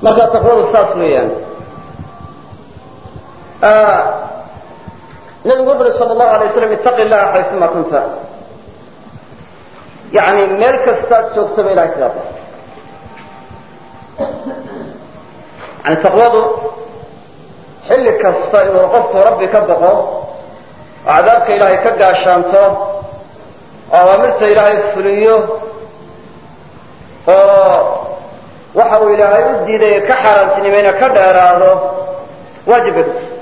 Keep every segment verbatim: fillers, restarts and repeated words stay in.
marka taqwadu saas weeyaan nabigu wuxuu sala allahu alay wasalam ittaqi illaha xayثuma kunta yani meel kastaad joogtaba ilahay kaga baqo yani taqwadu xilli kasta inuu qofku rabbi ka baqo oo cadaabka ilaahay ka gaashaanto oo awaamirta ilaahay fuliyo oo waxa uu ilaahay u diiday ka xaaraantinimayna ka dheeraado waajib bay ku tahay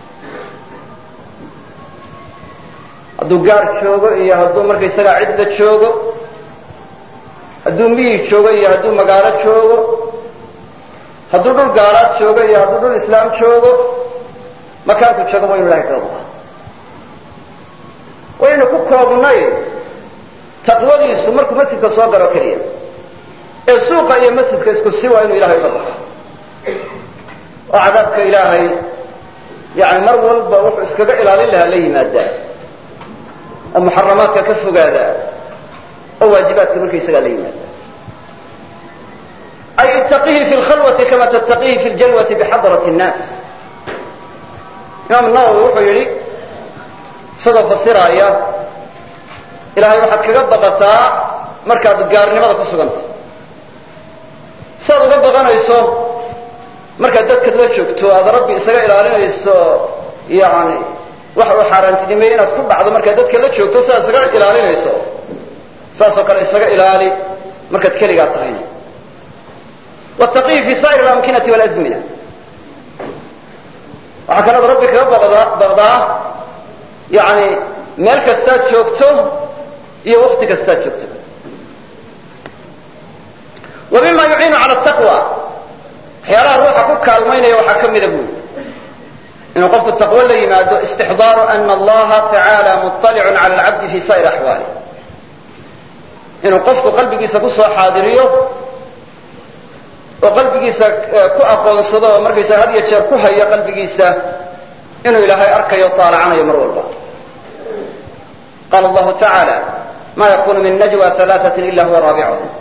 hadduu gaar joogo iyo hadduu markaysagaa cidla joogo hadduu miyi joogo iyo hadduu magaalo joogo hadduu dhul gaalaad joogo iyo hadduu dhul islaam joogo makaanku joogo waa inu ilahay kaga baqaa waynu ku koobnay taqwadiisu markuu masjidka soo galo keliya ee suuqa iyo masjidka isku si waa inuu ilahay uga baqa oo cadaabka ilaahay yani mar walba wuxuu iskaga ilaalin lahaa la yimaadaa oo muxaramaadka ka fogaadaa oo waajibaadka markaysagaa la yimaadaa ay ittaqihi fi lkhalwati kama tattaqihi fi ljalwati bixadrati الnaas imaam nawowi wuxuu yidhi isagoo fasiraaya ilaahay waxaad kaga baqataa markaad gaarnimada ku sugantay siaad uga baqanayso markaad dadka la joogto aad rabbi isaga ilaalinayso yani waxa uu xaaraantinimeeyey inaad ku dhacdo markaad dadka la joogto sidaad isaga ilaalinayso saasoo kale isaga ilaali markaad keligaa tahayna wattaqihi fi saa'ir alamkinati walazmina waxaa kanaad rabbi kaga baqdaa baqdaa yani meel kastaad joogto iyo wakti kastaad joogto wa mima yuciinu cala taqwa waxyaalaha ruuxa ku kaalmaynaya waxaa ka mida buuli inuu qofku taqwo la yimaado istixdaaru ana allaha tacaala muطalicun cala alcabdi fi saa'ir axwaali inuu qofku qalbigiisa kusoo xaadiriyo oo qalbigiisa ku aqoonsado oo markaysa had iyo jeer ku hayo qalbigiisa inuu ilaahay arkayo o taalacanayo mar walba qaala allahu tacaala ma yakunu min najwa alaaثatin ila huwa raabicuhum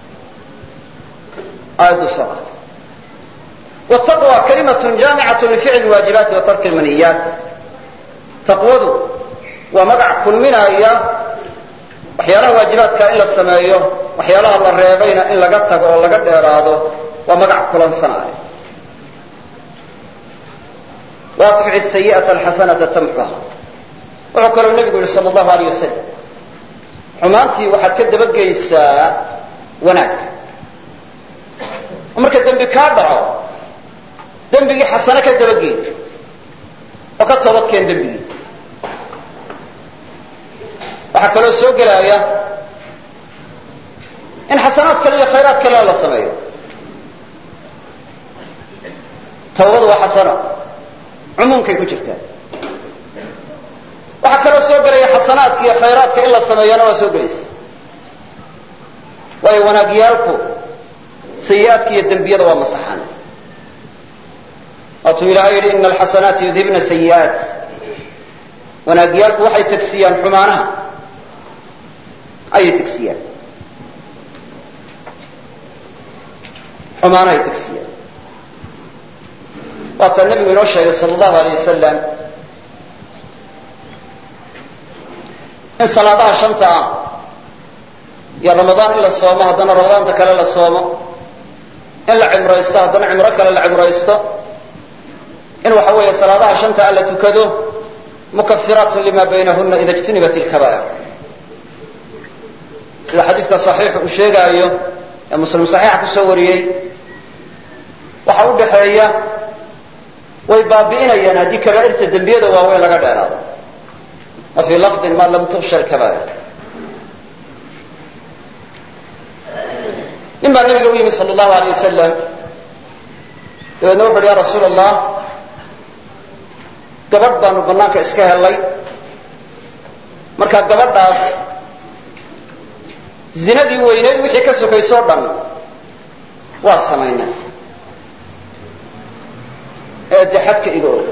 aayaddu soo qaatay wtaqwa kalimat jaamicat lificli lwaajibaati wa tarki lmaniyaat taqwadu waa magac kulminaya waxyaalaha waajibaadka in la sameeyo waxyaalaha la reebayna in laga tago oo laga dheeraado waa magac kulansanaayo waatbic sayi'ata alxasanata tamxuha wuxuu kaloo nebigu yihi sala allahu alayh wasalam xumaantii waxaad ka dabageysaa wanaag oo marka dembi kaa dhaco dembigii xasano ka dabageey oo ka toobadkeen dembigii waxaa kaloo soo gelaya in xasanaad kale iyo khayraad kalena la sameeyo tawbadu waa xasano cumuumkay ku jirtaa waxaa kaloo soo gelaya xasanaadka iyo khayraadka in la sameeyana waa soo gelaysa waayo wanaagyaalku sayi-aadka iyo dembiyada waa masaxaan waatuu ilaahay yidhi ina alxasanaati yudhibna sayi'aat wanaagyaalku waxay tegsiyaan xumaanaha ayay tegsiyaan xumaanahay tegsiyaan waataa nebigu inoo sheegay sala allahu alayh wasalam in salaadaha shanta ah iyo ramadaan in la soomo haddana ramadaanta kale la soomo in la cimraysto haddana cimro kale la cimraysto in waxa weeye salaadaha shanta a la tukado mukafiraatun lima baynahuna ida ijtunibat ilkabaa'ir sida xadiiska saxiixu uu sheegaayo ee muslim saxiixa kusoo wariyey waxa u dhaxeeya way baabi'inayaan haddii kabaa'irta dembiyada waaweyn laga dheeraado wa fii lafdin ma lam tuksha alkabaa'ir nin baa nabiga u yimi sala allahu alayh wasalam dabeedna wuxu uhi ya rasuula allah gabadh baanu banaanka iska helay markaa gabadhaas zinadii weyneyd wixii ka sokaysoo dhan waa samaynay ee de xadka iga og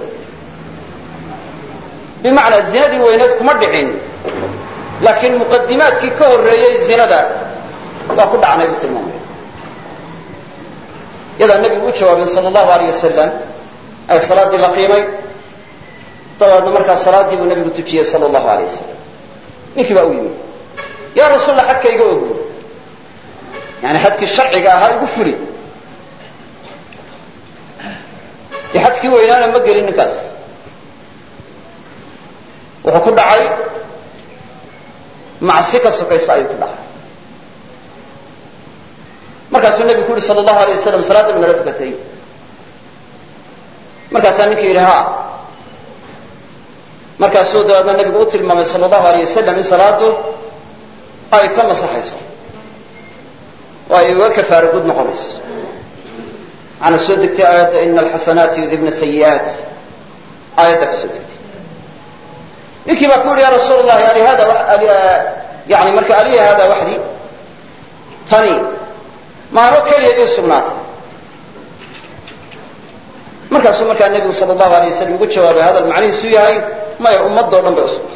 bimacnaa zinadii weyneyd kuma dhicin laakiin muqadimaadkii ka horreeyey zinada waa ku dhacnay buu tilmaamay yadaa nebigu u jawaabin sala allahu alayh wasalam ay salaaddii la qiimay dabeedna markaa salaaddii buu nebigu tujiyey sala allahu alayh wasalam ninkii baa u yimi yaa rasuulallah xadka iga ogo yani xadkii sharciga ahaa igu fuli dee xadkii weynaana ma gelin ninkaas wuxuu ku dhacay macsi ka sokaysa ayuu ku dhacay markaasuu nebigu ku yidhi sala allahu alayh wasalam salaadda ma nala tukatay markaasaa ninkii yidhi ha markaasuu dabeedna nebigu u tilmaamay sala allahu alayh wasalam in salaadu ay ka masaxayso oo ay uga kafaara gud noqonayso waxaana soo degtay aayadda ina alxasanaati yudhibna sayi'aat aayadda ka soo degtay ninkii baa ku yidhi ya rasuul allah yani hada yani marka aliya hada waxdi tani maano keliya ii sugnaatay markaasuu markaa nebigu sala allahu alayh wasalam ugu jawaabay hadal macnihiisu yahay maya ummadoo dhan bay usugnaatay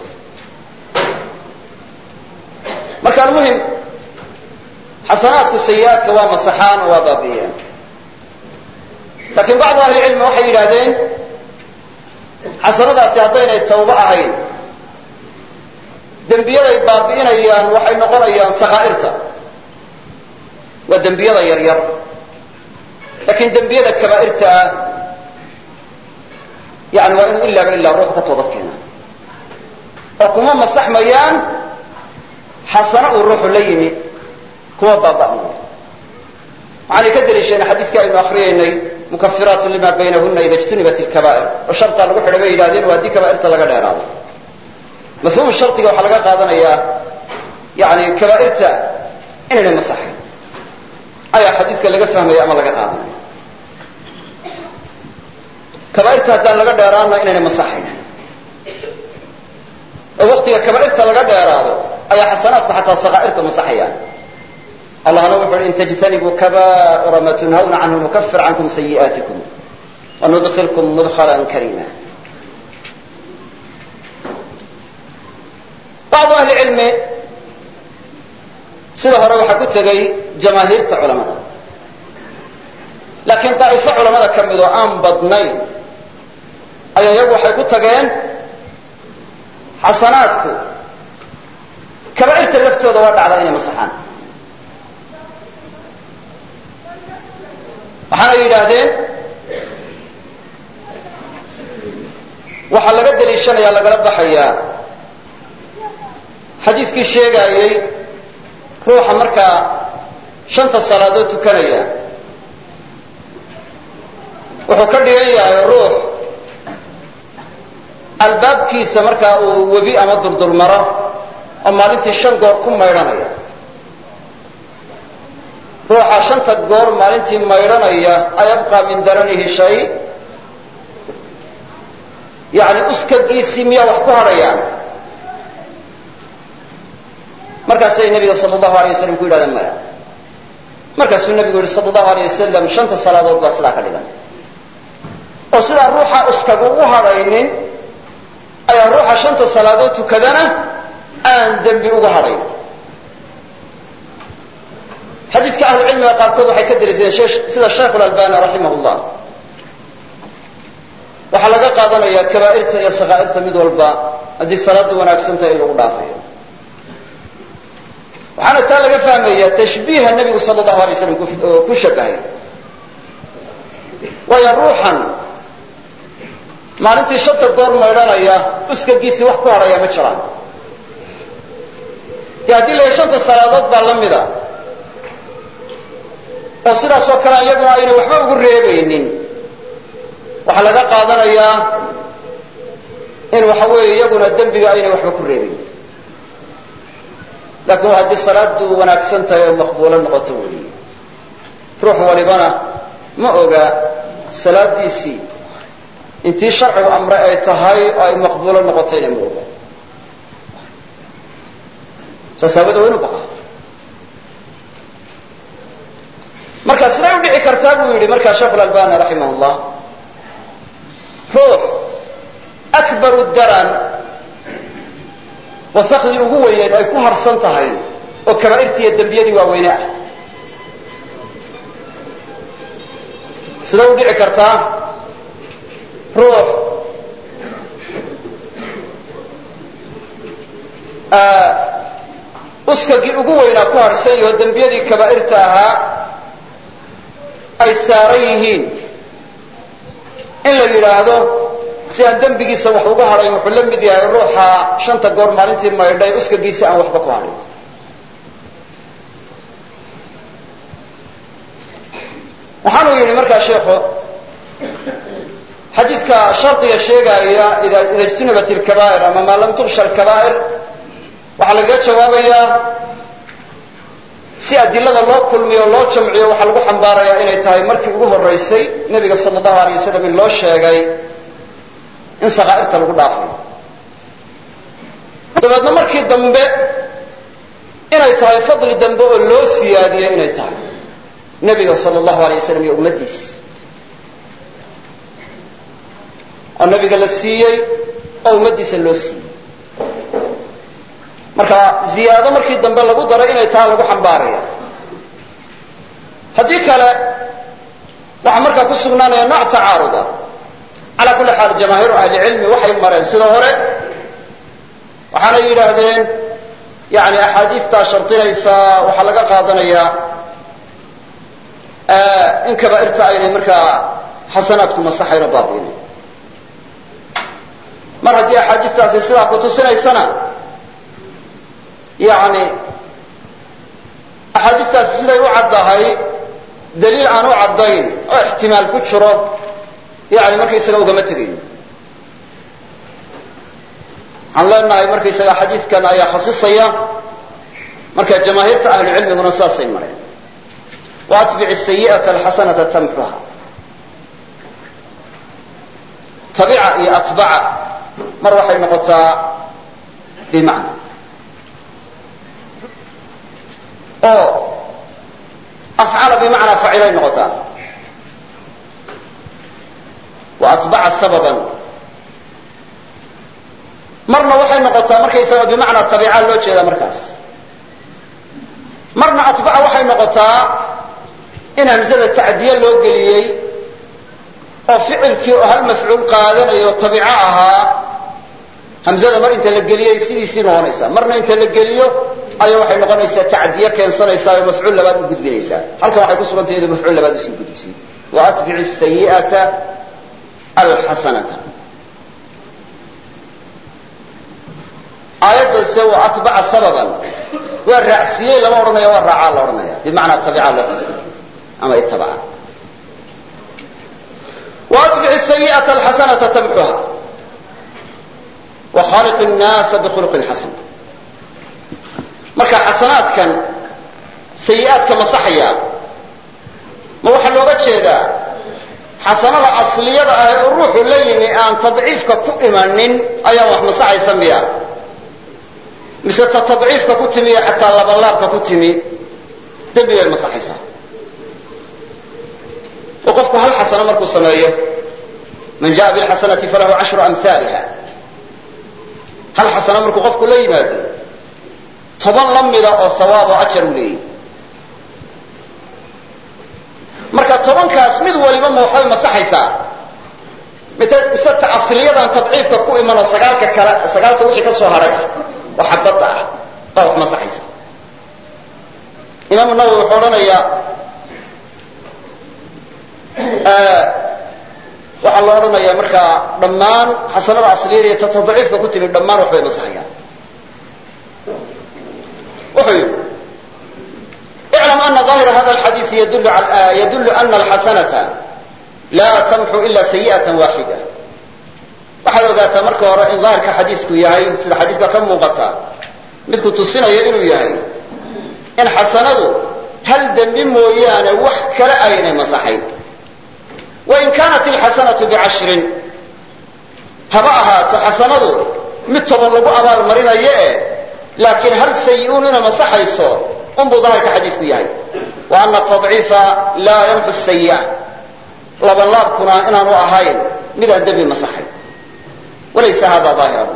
marka almuhim xasanaadku sayi-aadka waa masaxaan oo waa baabi'iyaan laakiin bacdu ahlicilmi waxay yidhaahdeen xasanadaasi haddaynay tawbo ahayn dembiyaday baabi'inayaan waxay noqonayaan sakaa'irta waa dembiyada yar yar laakiin dembiyada kabaa'irta ah yani waa inuu ilaaba ilaa ruux ka toobad keena oo kuma masaxmayaan xasano uu ruuxu la yimi kuma baaba'mayo waxaanay ka daliisheen xadiidkii aynu akriyaynay mukafiraatu lima baynahuna ida ijtunibat ilkabaa'ir oo shartaa lagu xidhay bay yidhahdeen waa haddii kabaa'irta laga dheeraado mafhuumu shardiga waxaa laga qaadanayaa yani kabaa'irta inaynay masaxayn ayaa xadiidka laga fahmaya ama laga qaadanaya kabaa'irta haddaan laga dheeraanna inaynay masaxayn oo waktiga kabaa'irta laga dheeraado ayaa xasanaadku xataa sakaa'irta masaxayaan allahna wuxu uhi in tajtanibuu kaba'ira ma tunhawna canhu nukafir cankum sayi'aatikum wanudkilkum mudkhalan kariima bacdu ahli cilmi sida hore waxaa ku tegay jamaahiirta culamada laakiin daa'ifo culamada ka mid oo aan badnayn ayaa iyagu waxay ku tageen xasanaadku kabaa'irta laftooda waa dhacdaa inay masaxaan waxaana yidhaahdeen waxaa laga daliishanaya lagala baxayaa xadiiskii sheegaayey ruuxa markaa shanta salaadood tukanaya wuxuu ka dhigan yahay ruux albaabkiisa markaa uu webi ama durdurmaro oo maalintii shan goor ku maydhanaya ruuxa shanta goor maalintii maydhanaya ayabqaa min daranihi shay yani uskagiisii miyaa wax ku hadhayaan markaasay nabiga sal allahu alay wasalam ku yidhahdeen maya markaasuu nabigu yihi sal allahu alay wasalam shanta salaadood baa sidaa ka dhigan oo sidaa ruuxa uskagu u hadhaynin ayaa ruuxa shanta salaadood tukadana aan dembi uga hadhayn xadiidka ahlucilmiga qaarkood waxay ka daliishadeen sida shaykhu lalbani raximah llah waxaa laga qaadanayaa kabaa'irta iyo sakaa'irta mid walba haddii salaadu wanaagsantahay in lagu dhaafayo waxaana taa laga fahmaya tashbiiha nebigu sala allahu alay slam ku shabahay waayo ruuxan maalintii shanta goor maydhanaya uskagiisii wax ku hadhaya ma jiraan dee haddii la yahay shanta salaadood baa la mida oo sidaas oo kale iyaguna ayna waxba ugu reebaynin waxaa laga qaadanayaa in waxa weeye iyaguna dembiga aynay waxba ku reebaynin laakiin waa haddii salaadu wanaagsan tahay oo maqbuulo noqoto weliy ruux walibana ma oga salaadiisii intii sharcigu amre ay tahay oo ay maqbuulo noqotayna ma oga saas aawada waa inu baqa marka siday u dhici kartaa buu yidhi markaa sheekhu lalbani raximah llah ruux akbaru daran wasakhdii ugu weyneed ay ku harsan tahay oo kabaa'irtii iyo dembiyadii waaweyne ah sida u dhici kartaa ruux uskagii ugu weynaa ku harhsan yaho dembiyadii kabaa'irta ahaa ay saaran yihiin in la yidhaahdo si aan dembigiisa wax uga hadhayn wuxuu la mid yahay ruuxa shanta goor maalintii maydhay uskagiisa aan waxba ku hadhin waxaanu yidhi markaa sheekhu xadiidka shardiga sheegaya ida ijtunibat ilkabaa'ir ama maa lam tuksha alkabaa'ir waxaa lagaga jawaabayaa si adilada loo kulmiyo o loo jamciyo waxaa lagu xambaarayaa inay tahay markii ugu horaysay nebiga sala allahu alay wasalam in loo sheegay in sakaa'irta lagu dhaafayo dabeedna markii dambe inay tahay fadli dambe oo loo siyaadiyey inay tahay nebiga sala allahu alay wasalam iyo ummaddiis oo nebiga la siiyey oo ummaddiisa loo siiyey marka ziyaado markii dambe lagu daray inay tahay lagu xambaaraya haddii kale waxaa markaa ku sugnaanaya nooc tacaaruda calaa kulli xaal jamaahiiru ahlicilmi waxay mareen sida hore waxaanay yidhaahdeen yani axaadiistaa shardinaysaa waxaa laga qaadanayaa in kabaa'irta aynay markaa xasanaadku masaxayno baabi'inay mar haddii axaadiistaasi sidaa kutusinaysana yani axaadiistaasi siday u caddahay daliil aan u caddayn oo ixtimaal ku jiro yani markaysaga ugama tegayo waxaan leenahay markaysaga xadiidkan ayaa khasisaya marka jamaahiirta ahlucilmiguna saasay mareen waatbic sayi'ata alxasanata tamxuha tabica iyo atbaca mar waxay noqotaa bimacna oo afcala bimacnaa facilay noqotaa wa atbaca sababan marna waxay noqotaa markaysaga bimacnaa tabica loo jeedaa markaas marna atbaca waxay noqotaa in hamsada tacdiye loo geliyey oo ficilkii oo hal mafcuul qaadanayo tabico ahaa hamsada mar inta la geliyey sidiisii noqonaysaa marna inta la geliyo ayaa waxay noqonaysaa tacdiye keensanaysaa oo mafcuul labaad u gudbinaysaa halkan waxay ku sugantay iyadoo mafcuul labaad usii gudbisay wa atbici sayi'ata alxasanata aayaddaase wa atbaca sababan waa raacsiiyey lama odhanaya waa raacaa la odhanaya bimacnaa tabica loo xasiyo ama itabaca wa atbici sayi'ata alxasanata tamxuha wa khaliq الnaasa bikhuluqin xasan marka xasanaadkan sayi'aadka masaxaya ma waxaa looga jeedaa xasanada asliyada ah ee ruuxu la yimi aan tadciifka ku imanin ayaa wax masaxaysa miya mise ta tadciifka ku timi iyo xataa labalaabka ku timi dembi bay masaxaysaa oo qofku hal xasano markuu sameeyo man jaءa biاlxasanati falahu cashru amhaaliha hal xasano markuu qofku la yimaado toban la mida oo sawaab oo ajar u leeyahy marka tobankaas mid waliba ma waxbay masaxaysaa mise ta asliyadan tadciifka ku iman oo sagaalka kale sagaalka wixii ka soo hadhay ah oo xabadda ah baa wax masaxaysa imaamu nawowi wuxuu odhanayaa waxaa la odhanayaa markaa dhammaan xasanada asliyada iyo ta tadciifka ku timid dhammaan waxbay masaxayaan wuxuu yidhi اعلم أن ظاهر هذا الحديث يدل, على يدل أن الحسنة لا تمحو إلا سيئة واحدة waxaad ogaataa marka hore in daahirka xadiisku yahay sida xadiiska ka muuqata midku tusinaya inuu yahay in xasanadu hal dembi mooyaane wax kale aynay masaxayn wain kaanat ilxasanatu bicashrin haba ahaato xasanadu mid toban lagu abaal marinayo eh laakiin hal sayi-uun ina masaxayso unbuu daahirka xadiisku yahay wa ana tadciifa laa yamxu sayi'a labanlaabkuna inaanu ahayn midaan dembi masaxayn walaysa hada aahiran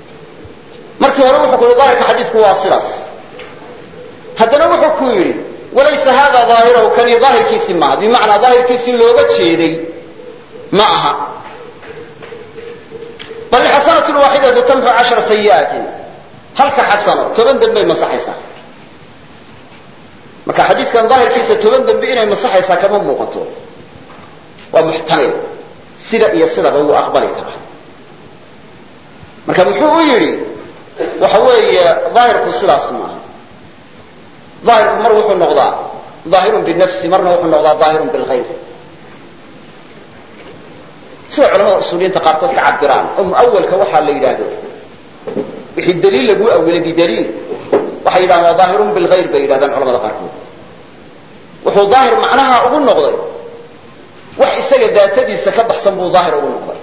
markii hore wuxuu ku yidhi daahirka xadiisku waa sidaas haddana wuxuu ku yidhi walaysa hada daahirahu kani daahirkiisi maaha bimacnaa daahirkiisi looga jeeday ma aha bal xasanatu waaxidatu tamxu cashara sayi'aatin halka xasano toban dembay masaxaysaa marka xadiiskan daahirkiisa toban dembi inay masaxaysaa kama muuqato waa muxtamil sida iyo sidaba wuu aqbali karaa marka muxuu u yidhi waxa weeye daahirku sidaas maaha daahirku mar wuxuu noqdaa daahirun binafsi marna wuxuu noqdaa daahirun bilghayr sida culamada usuuliyiinta qaarkood ka cabiraan oo muawalka waxaa la yidhaahdo wixii daliil lagu awilay bidaliil waxay yidhahdaan waa daahirun bilghayr bay yidhahdaan culamada qaarkood wuxuu daahir macnaha ugu noqday wax isaga daatadiisa ka baxsan buu daahir ugu noqday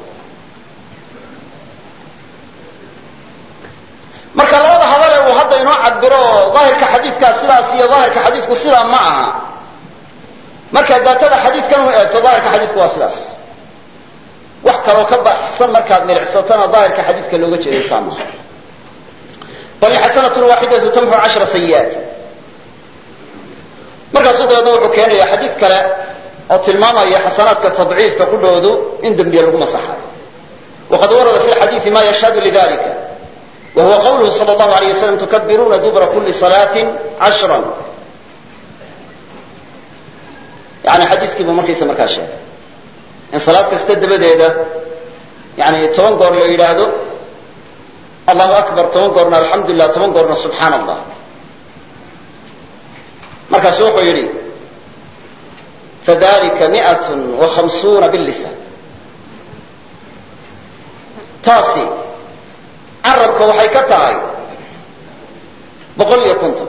marka labada hadale uu hadda inoo cabiro daahirka xadiidkaa sidaas iyo daahirka xadiidku sidaa ma aha markaad daatada xadiidkan u eegto daahirka xadiidku waa sidaas wax kaloo ka baxsan markaad milicsatana daahirka xadiidka looga jeedaysaa maaha bal xasanatun waaxidatu tamxu cashara sayi'aati markaasuu dabeedna wuxuu keenaya xadiid kale oo tilmaamaya xasanaadka tadciifka ku dhowdu in dembiye lagu masaxayo waqad warada fi lxadiidi ma yashhadu lidalika wahuwa qawluhu sal allahu alayh wasalam tukabiruuna dubra kuli salaatin cashran yani xadiiskiibuu markiisa markaa sheegay in salaad kasta dabadeeda yani toban goor la yidhaahdo allahu akbar toban goorna alxamdu lilah toban goorna subxaana allah markaasu wuxuu yidhi fadalika miat وhamsuuna bilisan taasi carabka waxay ka tahay boqol iyo konton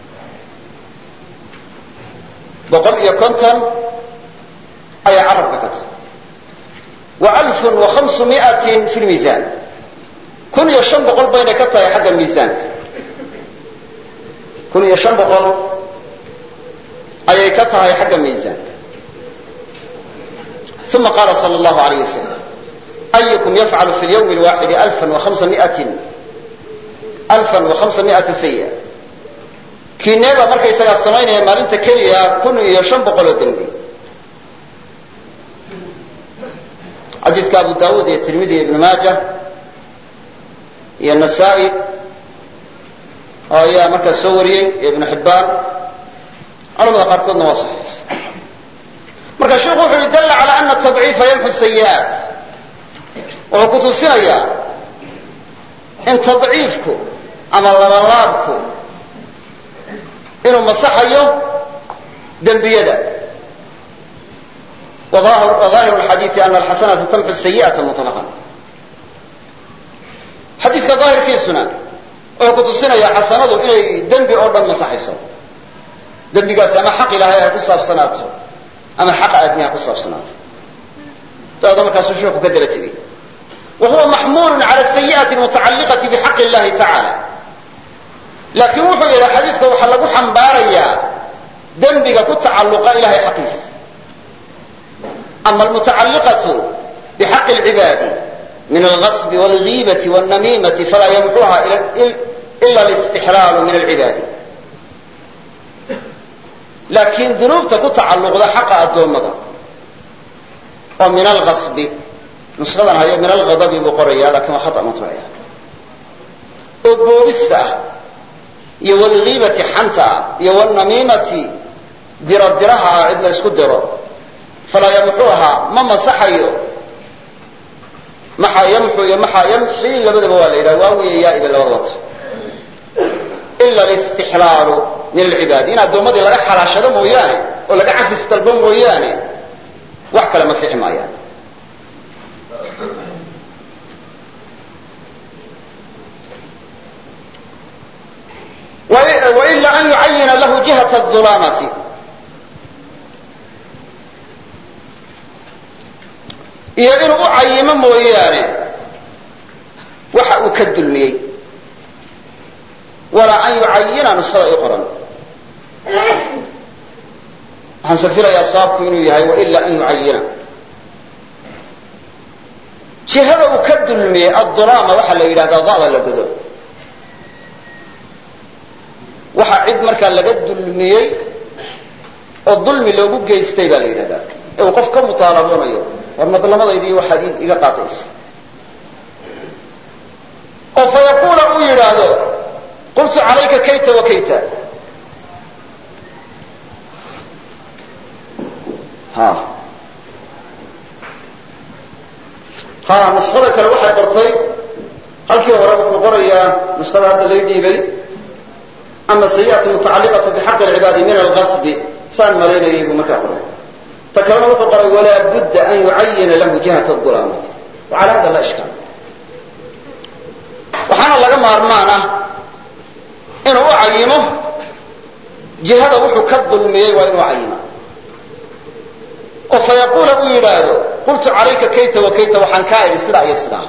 boqol iyo konton ayay carabka ka tahay wa alfun wa hamsu miatin fi lmiisaan kun iyo shan boqol baynay ka tahay xagga miisaanka kun iyo shan boqol ayay ka tahay xagga miisaanka uma qaala sal allahu alayh wasalam ayukum yafcalu fi lyawmi lwaaxidi alfan wa hamsa miatin alfan wa hamsa miata saya kiineebaa markaysagaa samaynaya maalinta keliya kun iyo shan boqoloo dembi xadiiska abu daawuud iyo tirmidi iyo ibnu maaja iyo nasaa-i oo ayaa markaas soo wariyey iyo ibnu xibbaan culamada qaarkoodna waa saxiix marka sheikhu wuxu uhi dalla cala ana tadciifa yamxu sayi'aat wuxuu ku tusinayaa in tadciifku ama labalaabku inuu masaxayo dembiyada وظاهر الحديث أن الحسنة تمحو السيئة مطلقا xadiidka daahirkiisuna wuxuu ku tusinaya xasanadu inay dembi oo dhan masaxayso dembigaasi ama xaq ilaahay ha ku saabsanaato ama xaq aadmi ha ku saabsanaato dabeedna markaasuu sheekhu ka daba tegey wa huwa maxmuulun cala asayi'ati almutacalliqati bixaqi illahi tacaala laakiin wuxuu yidhi xadiidka waxaa lagu xambaarayaa dembiga ku tacalluqa ilahay xaqiisa ama almutacalliqatu bixaqi alcibaadi min algasbi walgiibati walnamiimati falaa yamxuha ila alistixlaalu min alcibaadi laakiin dunuubta ku tacalluqda xaqa addoommada oo min algasbi nushadan hayo min alghadabi buu qoraya lakin waa khata matbuuciya oo boobista ah iyo walgiibati xanta ah iyo walnamiimati diradiraha ah cid la isku diro falaa yamxuha ma masaxayo maxaa yamxu iyo maxaa yamxi labadaba waa la yidhaha waawiya yaa'iba labadaba ta ila alistixlaalu min alcibaadi in addoommadii laga xalaashado mooyaane oo laga cafis dalbo mooyaane wax kale masixi maayaan waila an yucayina lahu jihata adulaamati iyo inuu u cayimo mooyaane waxa uu ka dulmiyey walaa an yucayina nuskhada i qoran waxaan safilayaa sababku inuu yahay waila an yucayina jihada uu ka dulmiyey addulaama waxaa la yidhahdaa da'da la godo waxa cid markaa laga dulmiyey oo dulmi loogu geystay baa la yidhahdaa ee uu qof ka mutaalaboonayo war madlamadaydii waxaad iga qaataysa oo fa yaquula uu yidhaahdo qultu calayka kayta wa kayta ha ha nuskhada kale waxay qortay halkii hore wuxuu qorayaa nuskhada hadda lay dhiibay ama sayi'atu mutacalliqatu bixaqi alcibaadi min alqasbi saan malaynayay buu markaa qoray ta kalena wuxuu qoray walaa budda an yucayina lahu jihata adulaamati wacala hada laa ishkaal waxaana laga maarmaan ah inuu u cayimo jihada wuxuu ka dulmiyey waa inuu cayima oo fa yaquula uu yidhaahdo qultu calayka kayta wa kayta waxaan kaa idhi sidaa iyo sidaa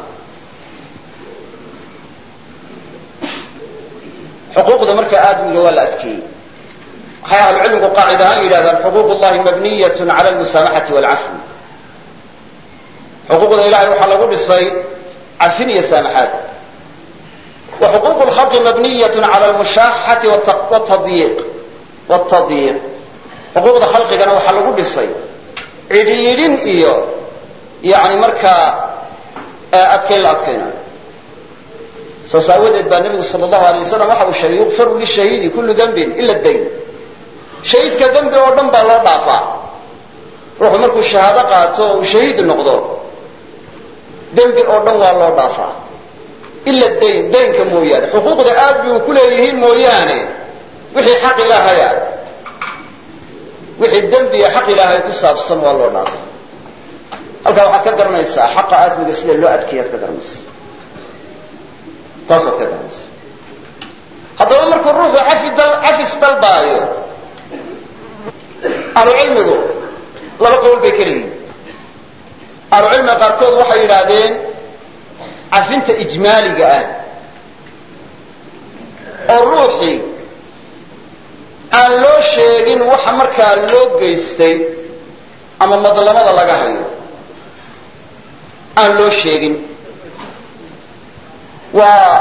xuquuqda marka aadamiga waa la adkeeyey waxay ahlucilmigu qaacida ahaan yidhahdaan xuquuq llahi mabniyat cala almusaamaxati waalcafwi xuquuqda ilahay waxaa lagu dhisay cafin iyo saamaxaad wa xuquuq lkhalqi mabniyat cala almushaaxati wtadyiiq wtadyiiq xuquuqda khalqigana waxaa lagu dhisay cidhiidhin iyo yani markaa adkayn la adkaynayo saas aawadeed baa nabigu sal allahu alay wasalam waxa uu sheegay yukfaru lishahiidi kullu dembin ila dayn shahiidka dembi oo dhan baa loo dhaafaa ruuxu markuu shahaado qaato oo uu shahiid noqdo dembi oo dhan waa loo dhaafaa ila dayn daynka mooyaane xuquuqda aad bay ku leeyihiin mooyaane wixii xaq ilaahaya wixii dembiya xaq ilaahay ku saabsan waa loo dhaafaa halkaa waxaad ka garanaysaa xaqa aadmiga sida loo adkeeyaad ka garanaysa taasaad ka garanaysa haddaba markuu ruuxu cafis dalbaayo ahlucilmigu laba qowl bay ka leeyihin ahlucilmiga qaarkood waxay yidhaahdeen cafinta ijmaaliga ah oo ruuxii aan loo sheegin waxa markaa loo geystay ama madlamada laga hayo aan loo sheegin waa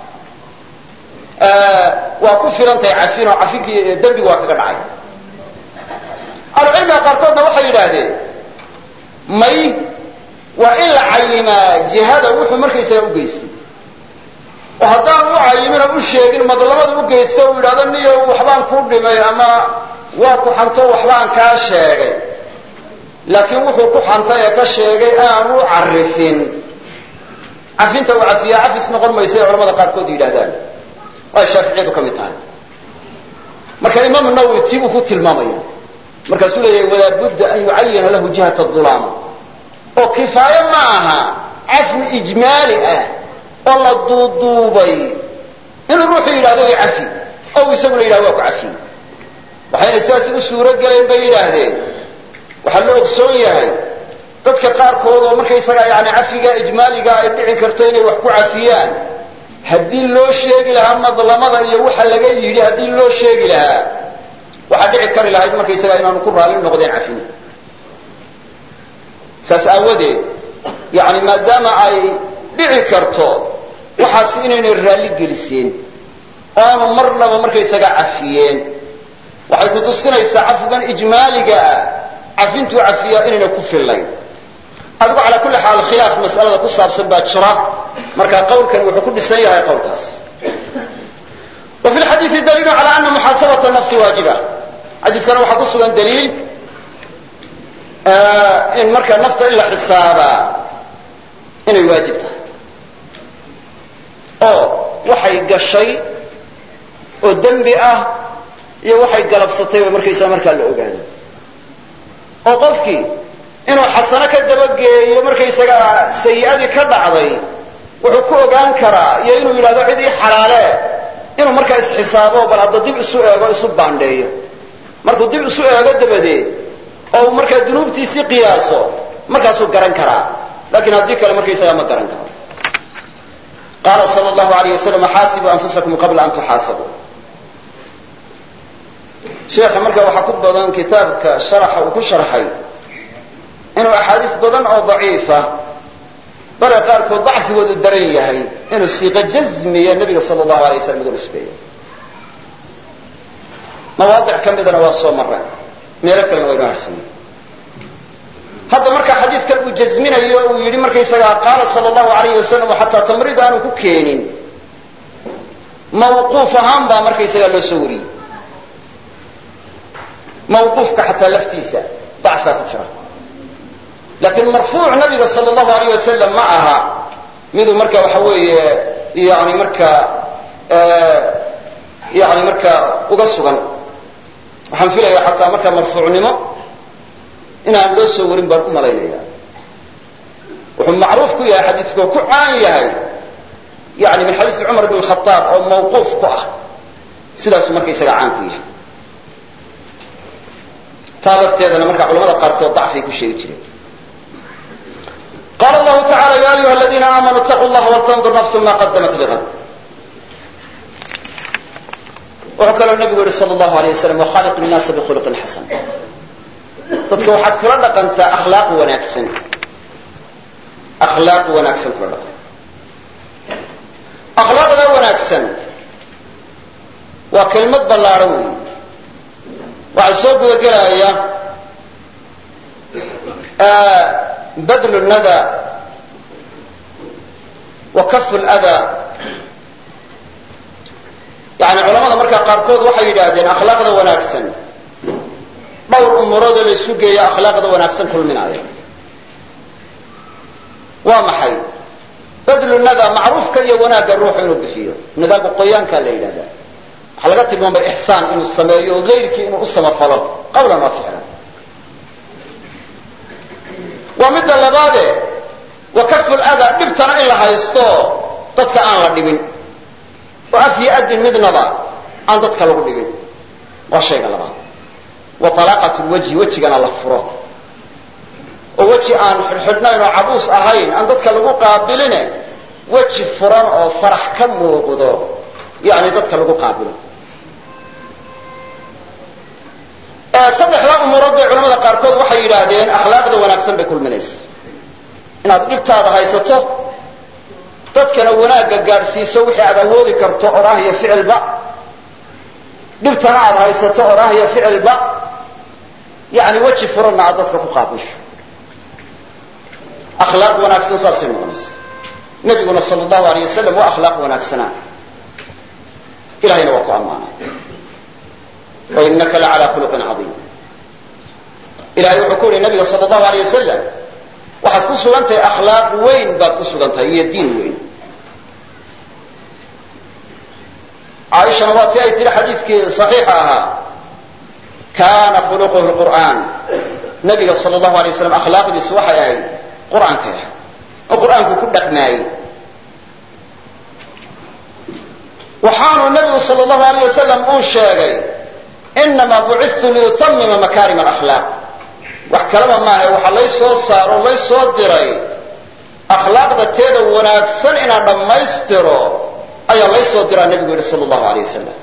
waa ku filan tahay cafin oo cafinkii dembigu waa kaga dhacay ahlucilmiga qaarkoodna waxay yidhaahdeen may waa in la cayimaa jihada wuxuu markaysaga u geystay oo haddaan u cayimina u sheegin madlamada u geysta uu yidhahdo niyo waxbaan ku dhimay ama waa ku xanto waxbaan kaa sheegay laakiin wuxuu ku xantay ee ka sheegay aan u carifin cafinta uu cafiyaa cafis noqon maysa ee culamada qaarkood yidhahdaan ay shaaficiyadu ka mid tahay marka imaam nawowi tii buu ku tilmaamaya markaasuu leeyahay walaa budda an yucayina lahu jihata adulaama oo kifaaye ma aha cafwi ijmaali ah oo la duuduubay inuu ruuxu yidhahdo i cafi oo isaguna yidhahdo waa ku cafi waxayna sidaasi u suuro geleen bay yidhaahdeen waxaa la ogsoon yahay dadka qaarkood oo markaysaga yani cafiga ijmaaliga ay dhici karto inay wax ku cafiyaan haddii loo sheegi lahaa madlamada iyo waxa laga yidhi haddii loo sheegi lahaa waxaa dhici kari lahayd markaysaga inaanu ku raali noqdeen cafin saas aawadeed yani maadaama ay dhici karto waxaas inaynay raalli geliseen oo aanu marnaba markaysaga cafiyeen waxay ku tusinaysaa cafigan ijmaaliga ah cafintuu cafiyaa inayna ku fillayn adigu calaa kulli xaal khilaaf mas'alada ku saabsan baa jira marka qowlkan wuxuu ku dhisan yahay qowlkaas wa fi lxadiisi daliilu cala ana muxaasabata nafsi waajiba xadiiskana waxaa ku sugan daliil in marka nafta in la xisaabaa inay waajib tahay oo waxay gashay oo dembi ah iyo waxay galabsatay oo markaysaa markaa la ogaado oo qofkii inuu xasano ka dabageeyo markaysaga sayi-adii ka dhacday wuxuu ku ogaan karaa iyo inuu yidhahdo cid ii xalaale inuu markaa isxisaabo bal hadda dib isu eego isu baandheeyo markuu dib isu eego dabadeed oo uu markaa dunuubtiisii qiyaaso markaasuu garan karaa laakiin haddii kale markaysagaa ma garan karo qaala sal allahu alayh wasalam xaasibuu anfusakum qabla an tuxaasabuu sheekha marka waxaa ku badan kitaabka sharaxa uu ku sharxay inuu axaadiis badan oo daciifa bale qaarkood dacfigoodu daran yahay inuu siiqo jazmiya nabiga sal allahu alay waslam ugu nisbeeyo mawaadic ka midana waa soo mareen meelo kalena waa inoo harsanay hadda marka xadiidkan uu jasminayo uu yidhi markaysagaa qaala sala allahu alayhi wasalam xataa tamriid aanu ku keenin mawquuf ahaan baa markaysagaa loo soo wariyey mawquufka xataa laftiisa dacfaa ku jira laakiin marfuuc nabiga sala allahu alayh wasalam ma aha miduu marka waxa weeye yani marka yani marka uga sugan waxaan filaya xataa marka marfuucnimo inaan loo soo warin baan u malaynaya wuxuu macruuf ku yahay xadiidku ku caan yahay yani min xadiisi cumar bn khaaab oo mawquuf ku ah sidaasuu markaysaga caan ku yahay taa lafteedana marka culamada qaarkood dacfay ku sheegi jireen qaala allahu tacala ya ayuha aladiina aamanuu itaquu llaha waltandur nafsu ma qadamat ligad wuxuu kaloo nabigu yihi sal allahu alayh wasalam wakhaaliq innaasa bikhuluqin xasan dadka waxaad kula dhaqantaa akhlaaq wanaagsan akhlaaq wanaagsan kula dhaqan akhlaaqda wanaagsan waa kelmad ballaaran weey waxaa soo gudagelaya badlu nada wa kafu lada yani culamada markaa qaarkood waxay yidhaahdeen akhlaaqda wanaagsan dhowr umuroodoo la isu geeya akhlaaqda wanaagsan kulminaaya waa maxay badlu nada macruufka iyo wanaagga ruuxu inuu bixiyo nadaagu qoyaankaa la yidhahdaa waxaa laga tilmaamay ixsaan inuu sameeyo gayrkii inuu u samafalo qawlan waa ficlan waa midda labaade wa kafu lada dhibtana in la haysto dadka aan la dhibin oo af iyo adin midnaba aan dadka lagu dhibin waa shayga labaad wa talaaqat lwajhi wejigana la furo oo weji aan xidhxidhnayn oo cabuus ahayn aan dadka lagu qaabiline weji furan oo farax ka muuqdo yani dadka lagu qaabilo saddexdaa umuurood bay culamada qaarkood waxay yidhaahdeen akhlaaqda wanaagsan bay kulminaysa inaad dhibtaada haysato dadkana wanaagga gaadhsiiso wixii aad awoodi karto odhaah iyo ficilba dhibtana aad haysato odhaah iyo ficilba yani weji furanna aad dadka ku qaabisho akhlaaq wanaagsan saasay noqonaysa nabiguna sal allahu alayh wasalam waa akhlaaq wanaagsanaa ilahayna waa ku ammaanay wainaka la calaa khuluqin cadiim ilahay wuxuu ku yihi nabiga sal allahu alayh wasalam waxaad ku sugan tahay akhlaaq weyn baad ku sugan tahay iyo diin weyn caaishana waa ti ay tihi xadiiskii saxiixa ahaa kaana khuluquhu lqur'aan nabiga sal allahu alay waslam akhlaaqdiisu waxay ahayd qur'aanka ahayd oo qur'aanku ku dhaqmaayey waxaanu nabigu sal allahu alayh wasalam uu sheegay inamaa bucitu liutamima makaarima alakhlaaq wax kalaba maaha waxaa lay soo saaro lay soo diray akhlaaqda teeda wanaagsan inaan dhammaystiro ayaa lay soo diraa nebigu yihi sal allahu alayh wasalam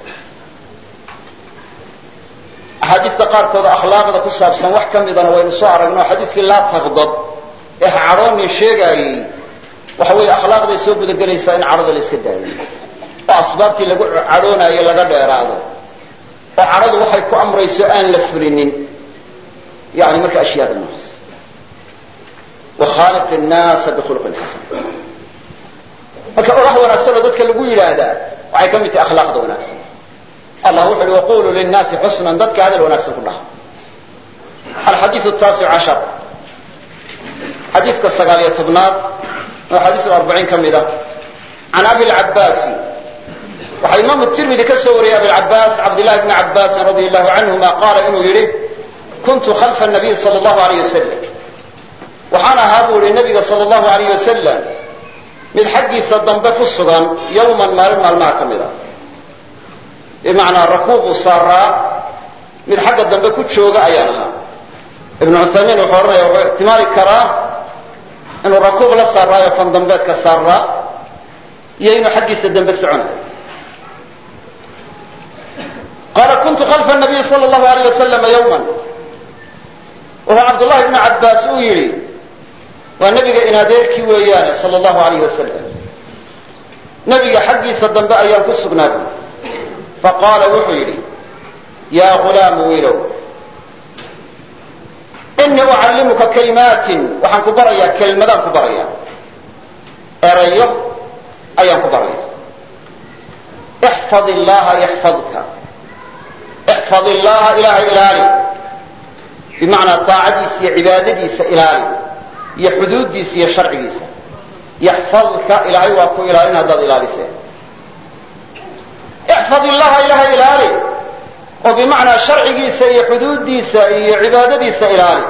axaadiista qaarkooda akhlaaqda ku saabsan wax ka midana waynu soo aragno xadiiskii laa taqdab ee cadhoonin sheegaayey waxa weeye akhlaaqday soo gudagelaysaa in cadhada la iska daayo oo asbaabtii lagu cadhoonayo laga dheeraado oo cadhadu waxay ku amrayso aan la fulinin yani marka ashyaada noocaas wakhaaliq innaasa bikhuluqin xasan marka orax wanaagsan oo dadka lagu yidhaahdaa waxay ka mid tahay akhlaaqda wanaagsan allah wuxu uhi waquluu linnaasi xusnan dadka hadal wanaagsan ku dhaha alxadiiu taasic cashar xadiidka sagaaliyo tobnaad oo xadiis arbaciin ka mid a can abi lcabaasi waxaa imaamu tirmidi ka soo wariyey abilcabaas cabdillahi bni cabaasin radia allahu canhuma qaala inuu yidhi kuntu khalfa nabiy sal allahu alayh wasalam waxaan ahaa buu ihi nabiga sal allahu alayh wasalam mid xaggiisa dambe ku sugan yawman maalin maalmaha ka mid a bimacnaa rakuubuu saaraa mid xagga dambe ku jooga ayaan ahaa ibnu cuthaymiin wuxuu odhanaya wuxuu ixtimaali karaa inuu rakuub la saaraayo fan dambeedka saaraa iyo inuu xaggiisa dambe soconayo qaala kuntu khalfa nabiy sal allahu alayh wasalam yawman wuxuu cabdullahi bnu cabbaas uu yidhi waa nebiga in adeerkii weeyaane sal allahu alayh wasalam nebiga xaggiisa dambe ayaan ku sugnaa buui faqaala wuxuu yidhi yaa ghulaamu wiilow inii ucallimuka kalimaatin waxaan ku barayaa kelmadaan ku baraya erayo ayaan ku baraya ixfad illaha yaxfadka ixfad illaha ilaahay ilaali bimacnaa taacadiisa iyo cibaadadiisa ilaali iyo xuduuddiisa iyo sharcigiisa yaxfadka ilaahay waa ku ilaalin haddaad ilaaliseen ixfad illaha ilaahay ilaali oo bimacnaa sharcigiisa iyo xuduuddiisa iyo cibaadadiisa ilaali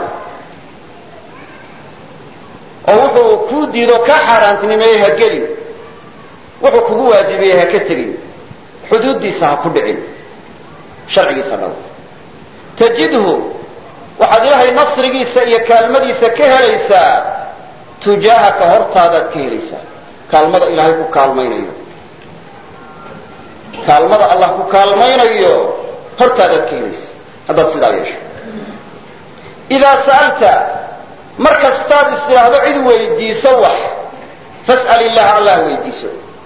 oo wuxuu kuu diido kaa xaaraantinimeeyey ha gelin wuxuu kugu waajibiyey ha ka tegin xuduuddiisa ha ku dhicin sharcigiisa dhaw tajidhu waxaad ilaahay nasrigiisa iyo kaalmadiisa ka helaysaa tujaahaka hortaadaad ka helaysaa kaalmada ilaahay ku kaalmaynayo kaalmada allah ku kaalmaynayo hortaadaad ka helaysa haddaad sidaa yeesho idaa sa'alta mar kastaad is tidhaahdo cid weydiiso wax fas'al illaha allah weydiiso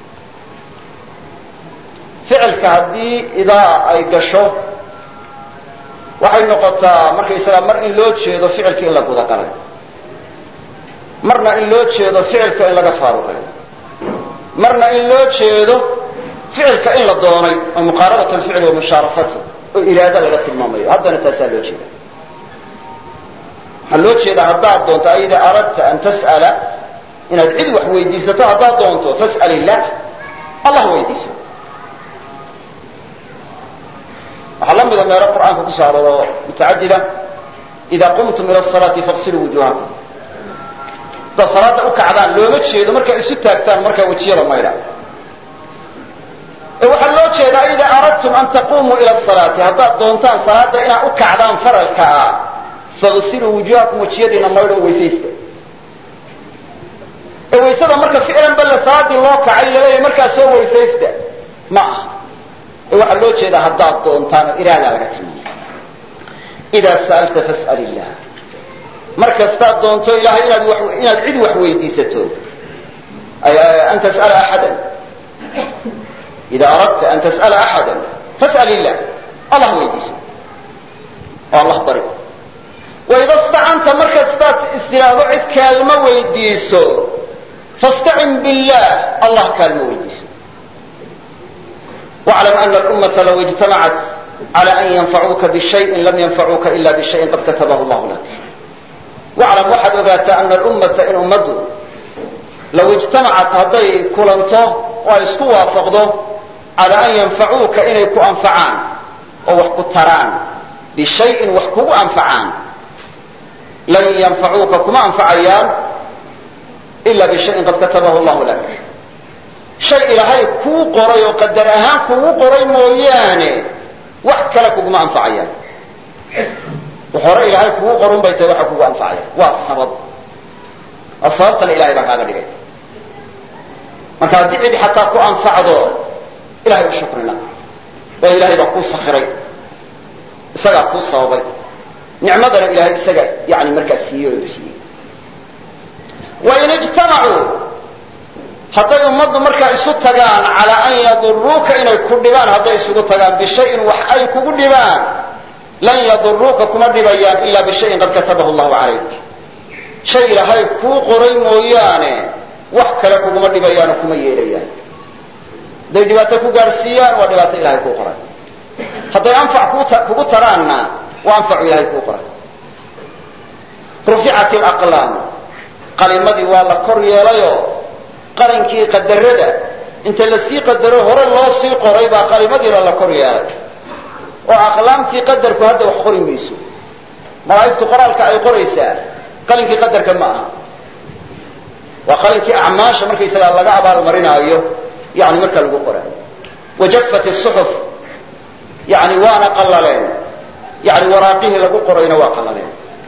ficilka haddii idaa ay gasho waxay noqotaa markaysagaa mar in loo jeedo ficilka in la gudagalay marna in loo jeedo ficilka in laga faaruqay marna in loo jeedo ficilka in la doonay oo muqaarabat alficli wa mushaarafatu oo iraado laga tilmaamayo haddana taasaa loo jeeda waxaa loo jeedaa haddaad doonto ayda aradta an tas'ala inaad cid wax weydiisato haddaad doonto fas'al illah allah weydiiso waxaa la mida meelo qur'aanka ku soo arooro mutacadida idaa qumtum ila asalaati faqsiluu wujuuhakum haddaad salaada u kacdaan looma jeedo markaa isu taagtaan markaa wejiyada maydha ee waxaa loo jeedaa idaa aradtum an taqumuu ila asalaati haddaad doontaan salaada inaad u kacdaan faralka ah faqsiluu wujuuhakum wejiyadiina maydho weysaysta ee waysada marka ficlan balle salaadii loo kacay laleeyahay markaa soo weysaysta ma aha ee waxaa loo jeedaa haddaad doontaan oo iraadaa laga tilmaamay idaa sa'alta fas'al illah mar kastaad doonto ilahay inaad wax inaad cid wax weydiisato an tas'ala axadan idaa aradta an tas'ala axadan fas'al illah allah weydiiso oo allah bari waida stacanta mar kastaad is tidhaahdo cid kaalmo weydiiso fastacin billah allah kaalmo weydiiso واعلم أن الأمة لو اجتمعت على أن ينفعوك بشيء لم ينفعوك إلا بشيء قد كتبه الله لك واعلم واحد وذات أن الأمة إن أمده لو اجتمعت هذي كلنته ويسكوا فقده على أن ينفعوك إن يكو أنفعان أو وحكو تران بشيء وحكو أنفعان لن ينفعوك كما أنفعيان إلا بشيء قد كتبه الله لك shay ilaahay kuu qoray oo qadar ahaan kugu qoray mooyaane wax kale kuguma anfacayaan wax hore ilaahay kugu qorun bay tahay waxa kugu anfacaya waa sabab asababtan ilaahay baa kaaga dhigay marka haddii cidi xataa ku anfacdo ilaahay u shukrina waa ilaahay baa kuu sakhiray isagaa kuu sababay nicmadana ilaahay isaga yani markaa siiyey oo bixiyey wain ijtamacuu hadday ummaddu markaa isu tagaan calaa an yaduruuka inay ku dhibaan hadday isugu tagaan bishayin wax ay kugu dhibaan lan yaduruuka kuma dhibayaan ilaa bishayin qad katabahu allahu calayk shay ilaahay kuu qoray mooyaane wax kale kuguma dhibayaanoo kuma yeelayaan hadday dhibaato ku gaadhsiiyaan waa dhibaato ilahay kuu qoray hadday anfac kugu taraanna waa anfacu ilahay kuu qoray ruficat alaqlaam qalimadii waa la kor yeelayo qarankii qadarada inta la sii qadaro hore loo sii qoray baa qalimadiina la kor yeelay oo aqlaamtii qadarku hadda wax qori mayso malaa'igtu qoraalka ay qoraysaa qalinkii qadarka ma aha waa qalinkii acmaasha markaysagaa laga abaalmarinaayo yani markaa lagu qoray wajaffat isuxuf yani waana qallaleen yani waraaqihii lagu qorayna waa qallaleen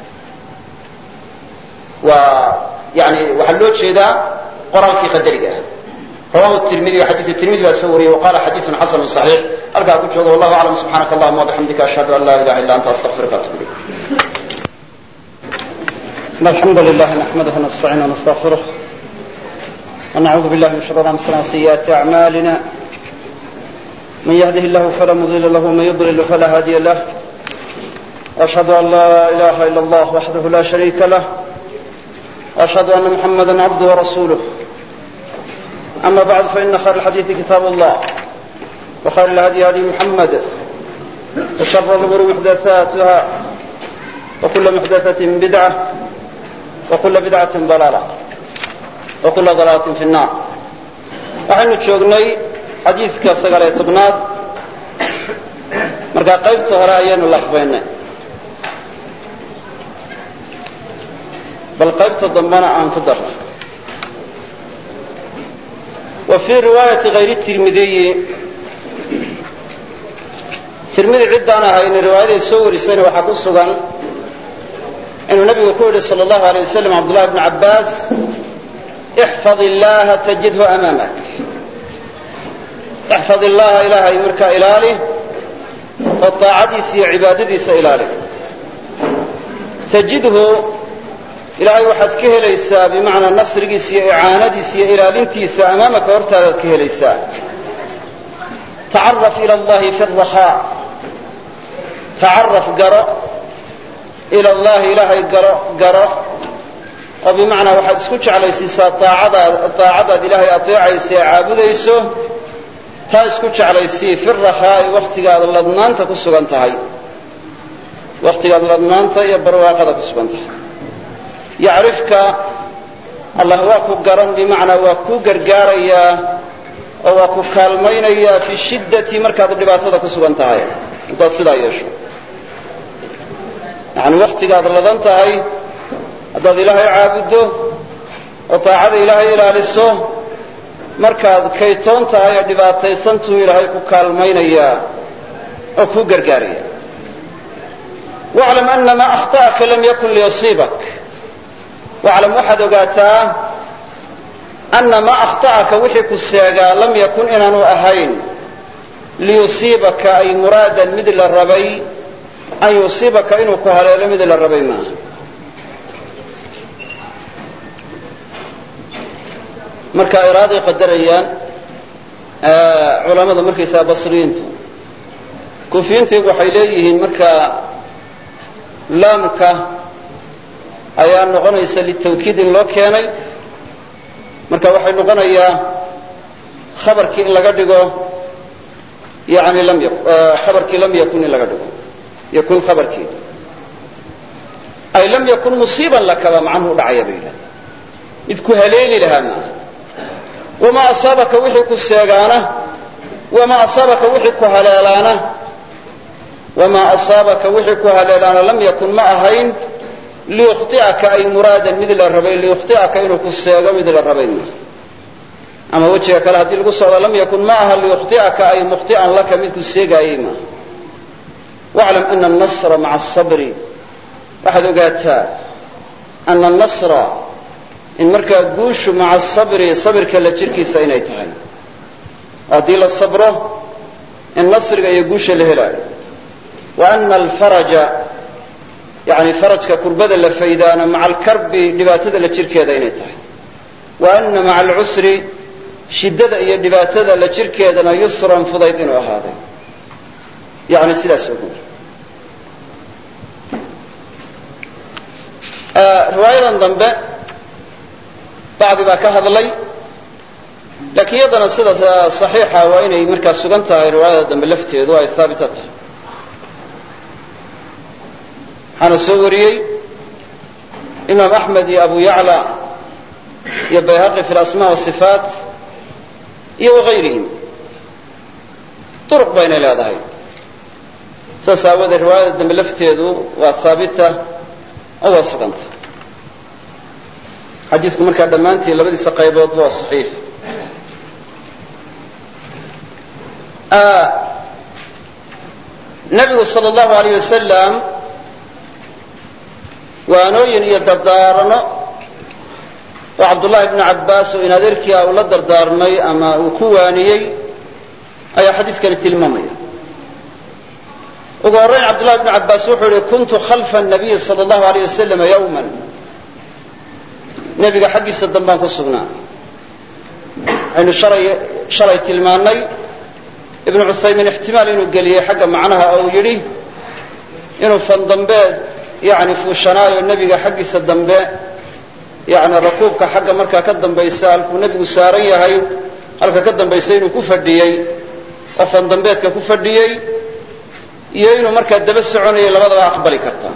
waa yani waxaa loo jeedaa qoraalkii qadariga ah rawahu tirmidi xadiidka tirmidi baa soo wariyey waqala xadiisun xasanun saxiix halkaa ku jooga wallahu aclam subxaanaka allahuma wabixamdika ashhadu an laa ilaha illa anta astaغfiruka atubu ilayk إن الحمد لله نحمده ونستعينه ونستغفره ونعوذ بالله من شرور أنفسنا وسيئات أعمالنا من يهده الله فلا مضل له ومن يضلل فلا هادي له وأشهد أن لا إله إلا الله وحده لا شريك له وأشهد أن محمدا عبده ورسوله أما بعد فإن خير الحديث كتاب الله وخير الهدي هدي محمد وشر الأمور محدثاتها وكل محدثة بدعة وكل بدعة ضلالة وكل ضلالة في النار. waxaynu joognay xadiidka sagaal iyo tobnaad markaa qaybta hore ayaanu laqbaynay bal qaybta dambana aan ku darno. wa fii riwaayati hayri tirmidiyi tirmidi ciddaan ahayni riwaayaday soo warisayna waxaa ku sugan inuu nabigu ku yidhi sala allahu alay wasalam cabdullahi bni cabbaas ixfad illaha tajidhu amaamak ixfad illaha ilaahay markaa ilaali oo taacadiisa iyo cibaadadiisa ilaali tajidhu ilaahay waxaad ka helaysaa bimacnaa nasrigiisa iyo icaanadiisa iyo ilaalintiisa amaamaka hortaadaad ka helaysaa. tacaraf ila allahi fi rakhaa tacaraf garo ila allahi ilaahay garo garo oo bimacnaa waxaad isku jeclaysiisaa aacadaad taacadaad ilaahay ateecaysa ee caabudayso taa isku jeclaysii fi rakhaa'i waktigaad ladnaanta ku sugan tahay waktigaad ladnaanta iyo barwaaqada ku sugan tahay. yacrifka allah waa ku garan bimacnaa waa kuu gargaarayaa oo waa ku kaalmaynayaa fi shiddati markaad dhibaatada ku sugan tahay intaad sidaa yeesho yani waktigaad ladan tahay haddaad ilaahay caabuddo oo taacada ilaahay ilaaliso markaad kaytoon tahay oo dhibaataysantuu ilaahay ku kaalmaynayaa oo kuu gargaaraya. waclam ana maa akhta'aka lam yakun liyusiibak waclam waxaad ogaataa ana maa akhta'aka wixii ku seegaa lam yakun inaanu ahayn liyusiibaka ay muraadan mid la rabay an yusiibaka inuu ku haleelo mid la rabay maaha. marka iraaday qadarayaan culamada markaysaa basriyiintu kuufiyiintiigu waxay leeyihiin markaa laamka ayaa noqonaysa litawkiid in loo keenay marka waxay noqonayaa khabarkii in laga dhigo yani lam khabarkii lam yakun in laga dhigo yakun khabarkii ay lam yakun musiiban lakaba macnuhu dhacaya bay yidhahdeen mid ku haleeli lahaa maaha. wamaa asaabaka wixii ku seegaana wamaa asaabaka wixii ku haleelaana wamaa asaabaka wixii ku haleelaana lam yakun ma ahayn liyukhti'aka ay muraadan mid la rabay liyukhti'aka inuu ku seego mid la rabay maaha. ama wejiga kale haddii lagu socdo lam yakun ma aha liyukhti'aka ay mukhti'an laka mid ku seegaayay maaha. waclam ana annasra maca asabri waxaad ogaataa ana annasra in markaa guushu maca asabri sabirka la jirkiisa inay tahay haddii la sabro in nasriga iyo guusha la helaayo. wa ana alfaraja yani farajka kurbada la faydaana maca alkarbi dhibaatada la jirkeeda inay tahay. wa ana maca alcusri shiddada iyo dhibaatada la jirkeedana yusran fudayd inuu ahaaday yani sidaas ogu. riwaayadan dambe bacdi baa ka hadlay laakiin iyadana sida saxiixa waa inay markaa sugan tahay riwaayada dambe lafteedu ay haabita tahay. waxaana soo wariyey imaam axmed iyo abu yacla iyo bayhaqi fi lasmaa wasifaat iyo wagayrihim duruq baynay leedahay saas aawoodee riwaayada dambe lafteedu waa haabita oo waa suganta. xadiidku markaa dhammaantii labadiisa qayboodba waa saxiix. nabigu sala allahu alayh wasalam waanooyin iyo dardaarano oo cabdullahi bni cabbaas oo in adeerkiia uu la dardaarmay ama uu ku waaniyey ayaa xadiidkani tilmaamaya. ugu horrayn cabdullahi bni cabbaas wuxuu yihi kuntu khalfa nabiyi sala allahu alayh wasalam yawman nebiga xaggiisa dambaan ku sugnaa. aynu shalay tilmaannay ibnu cuthaymiin ixtimaal inuu geliyey xagga macnaha oo uu yidhi inuu fandambeed yani fuushanaayo nebiga xaggiisa dambe yani rakuubka xagga markaa ka dambaysa halkuu nebigu saaran yahay halka ka dambaysa inuu ku fadhiyey oo fandambeedka ku fadhiyey iyo inuu markaa daba soconayay labadaba aqbali karta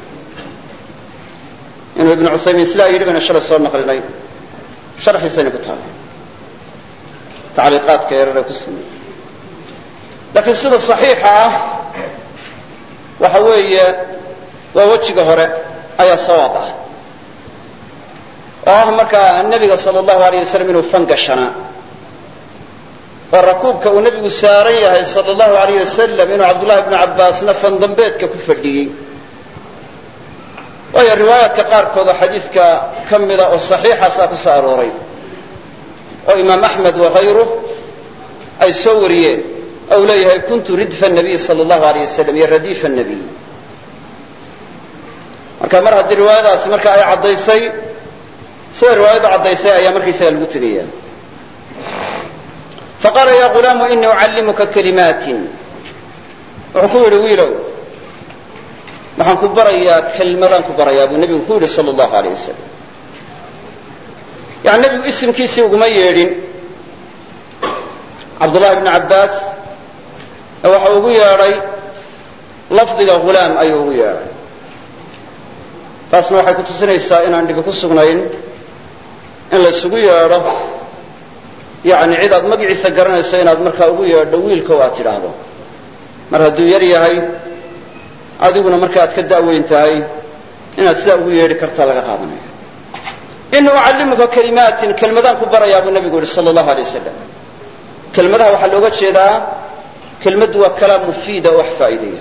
inuu ibnu cuthaymiin sidaa yidhi bayna shalay soo naqlinay sharxiisayna ku taala tacliiqaadka yarare ku sameeyey laakiin sida saxiixa ah waxa weeye waa wejiga hore ayaa sawaab ah oo ah markaa nebiga sala allahu alayh wasalam inuu fan gashanaa oo rakuubka uu nebigu saaran yahay sala allahu alayh wasalam inuu cabdullahi ibnu cabbaasna fandambeedka ku fadhiyey waayo riwaayaadka qaarkood oo xadiidka ka mida oo saxiixaasaa ku soo arooray oo imaam axmed wakayruh ay soo wariyeen ou leeyahay kuntu ridfa nabiy sala allahu alayh wasalam iyo radiifa nabiy marka mar haddii riwaayadaasi marka ay caddaysay sida riwaayaddu caddaysay ayaa markaysaga lagu tegaya faqaala ya ghulaamu inii ucallimuka kalimaatin wuxuu ku yidhi wiilow waxaan ku barayaa kelmadaan ku barayaa buu nebigu ku yidhi sala allahu alayh wasalam yani nebigu isimkiisii uguma yeedhin cabdullahi bni cabbaas ee waxa ugu yeedhay lafdiga ghulaam ayuu ugu yeedhay taasna waxay ku tusinaysaa inaan dhibi ku sugnayn in la isugu yeedho yani cid aad magaciisa garanayso inaad markaa ugu yeedho wiilkow aad tidhaahdo mar hadduu yar yahay adiguna marka aad ka da'weyn tahay inaad sidaa ugu yeedhi kartaa laga qaadanaya inii ucallimuka kalimaatin kelmadaan ku barayaa buu nebigu yihi sala allahu alay wasalam kelmadaha waxaa looga jeedaa kelmaddu waa kalaam mufiida oo wax faa'iideeya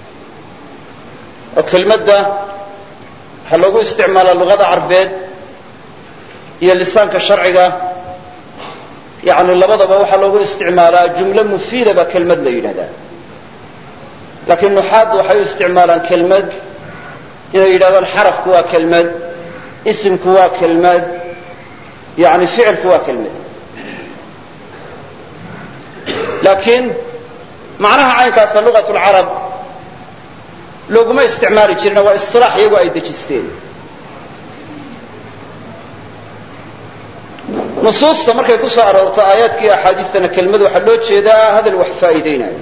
oo kelmadda waxaa loogu isticmaalaa luqada carbeed iyo lisaanka sharciga yani labadaba waxaa loogu isticmaalaa jumlo mufiida baa kelmad la yidhahdaa laakiin nuxaaddu waxay u isticmaalaan kelmad inay yidhahdaan xarafku waa kelmad isimku waa kelmad yani ficilku waa kelmad laakiin macnaha caynkaasa lugat lcarab looguma isticmaali jirina waa isilaax iyagu ay dejisteen nusuusta markay ku soo aroorto aayaadkii axaadiistana kelmad waxaa loo jeedaa hadal wax faa'iidaynayo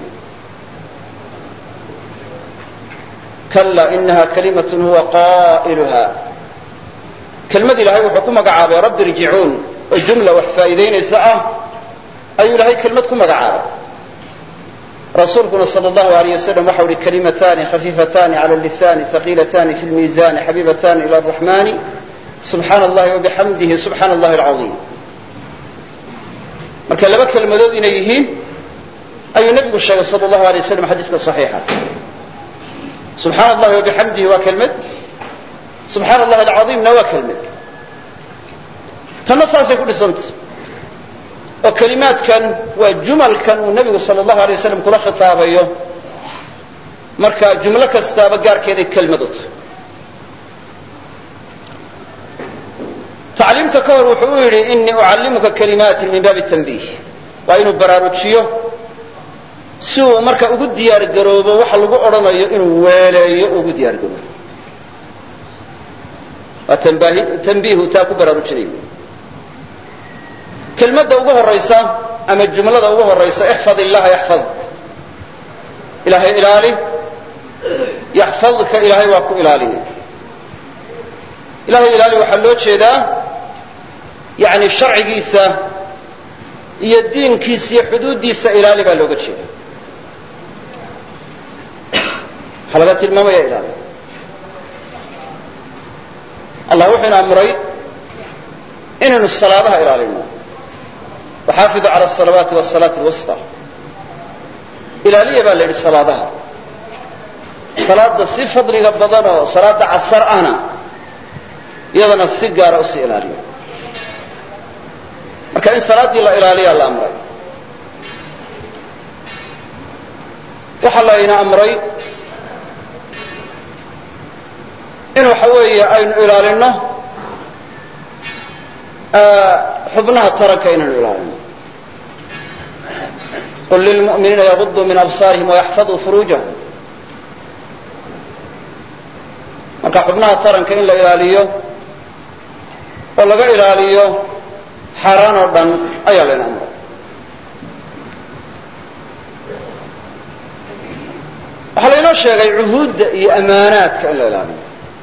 kala inaha kalimatun huwa qaa'iluha kelmad ilaahay wuxuu ku magacaabay rabbi irjicuun oo jumla wax faa'iidaynaysa ah ayuu ilaahay kelmad ku magacaabay rasuulkuna sala allahu alayh wasalam waxau ihi kalimataani khafiifatani cala lisani haqiilatani fi lmiizani xabiibatani ila araxmani subxaana allahi wabixamdihi subxaana allahi alcaiim marka laba kelmadood inay yihiin ayuu nebigu sheegay sala allahu alay waslam xadiiska saxiixa subxaana allahi wabixamdihi waa kelmad subxaana allahi alcaiimna waa kelmad tanna saasay ku dhisantay oo kelimaadkan waa jumalkan uu nebigu sala allahu alay wasalam kula khitaabayo marka jumlo kastaaba gaarkeeday kelmad u tahay tacliimta ka hor wuxuu u yidhi inii ucallimuka kalimaatin min baabi tanbiih waa inuu baraarujiyo si uu marka ugu diyaar garoobo waxa lagu odhanayo inuu weeleeyo ugu diyaar garoobo waa tanbiihu taa ku baraarujinayo kelmadda ugu horaysa ama jumlada ugu horaysa ixfad illaha yaxfadk ilaahay ilaali yaxfadka ilaahay waa ku ilaalinaya ilahay ilaali waxaa loo jeedaa yani sharcigiisa iyo diinkiisa iyo xuduuddiisa ilaali baa looga jeeda waxaa laga tilmaamaya ilaali allah wuxuu ina amray inaynu salaadaha ilaalino waxaafidu cala asalawaati wasalaati alwusta ilaaliya baa la yidhi salaadaha salaada si fadliga badan oo salaada casar ahna iyadana si gaara usii ilaaliyo marka in salaaddii la ilaaliyaa la amray waxaa layna amray in waxa weeye aynu ilaalino xubnaha taranka inaynu ilaalino qul lilmu'miniina yaguduu min absaarihim wayaxfaduu furuujahum marka xubnaha taranka in la ilaaliyo oo laga ilaaliyo xaaraan oo dhan ayaa layna amray. waxaa laynoo sheegay cuhuudda iyo amaanaadka in la ilaaliyo.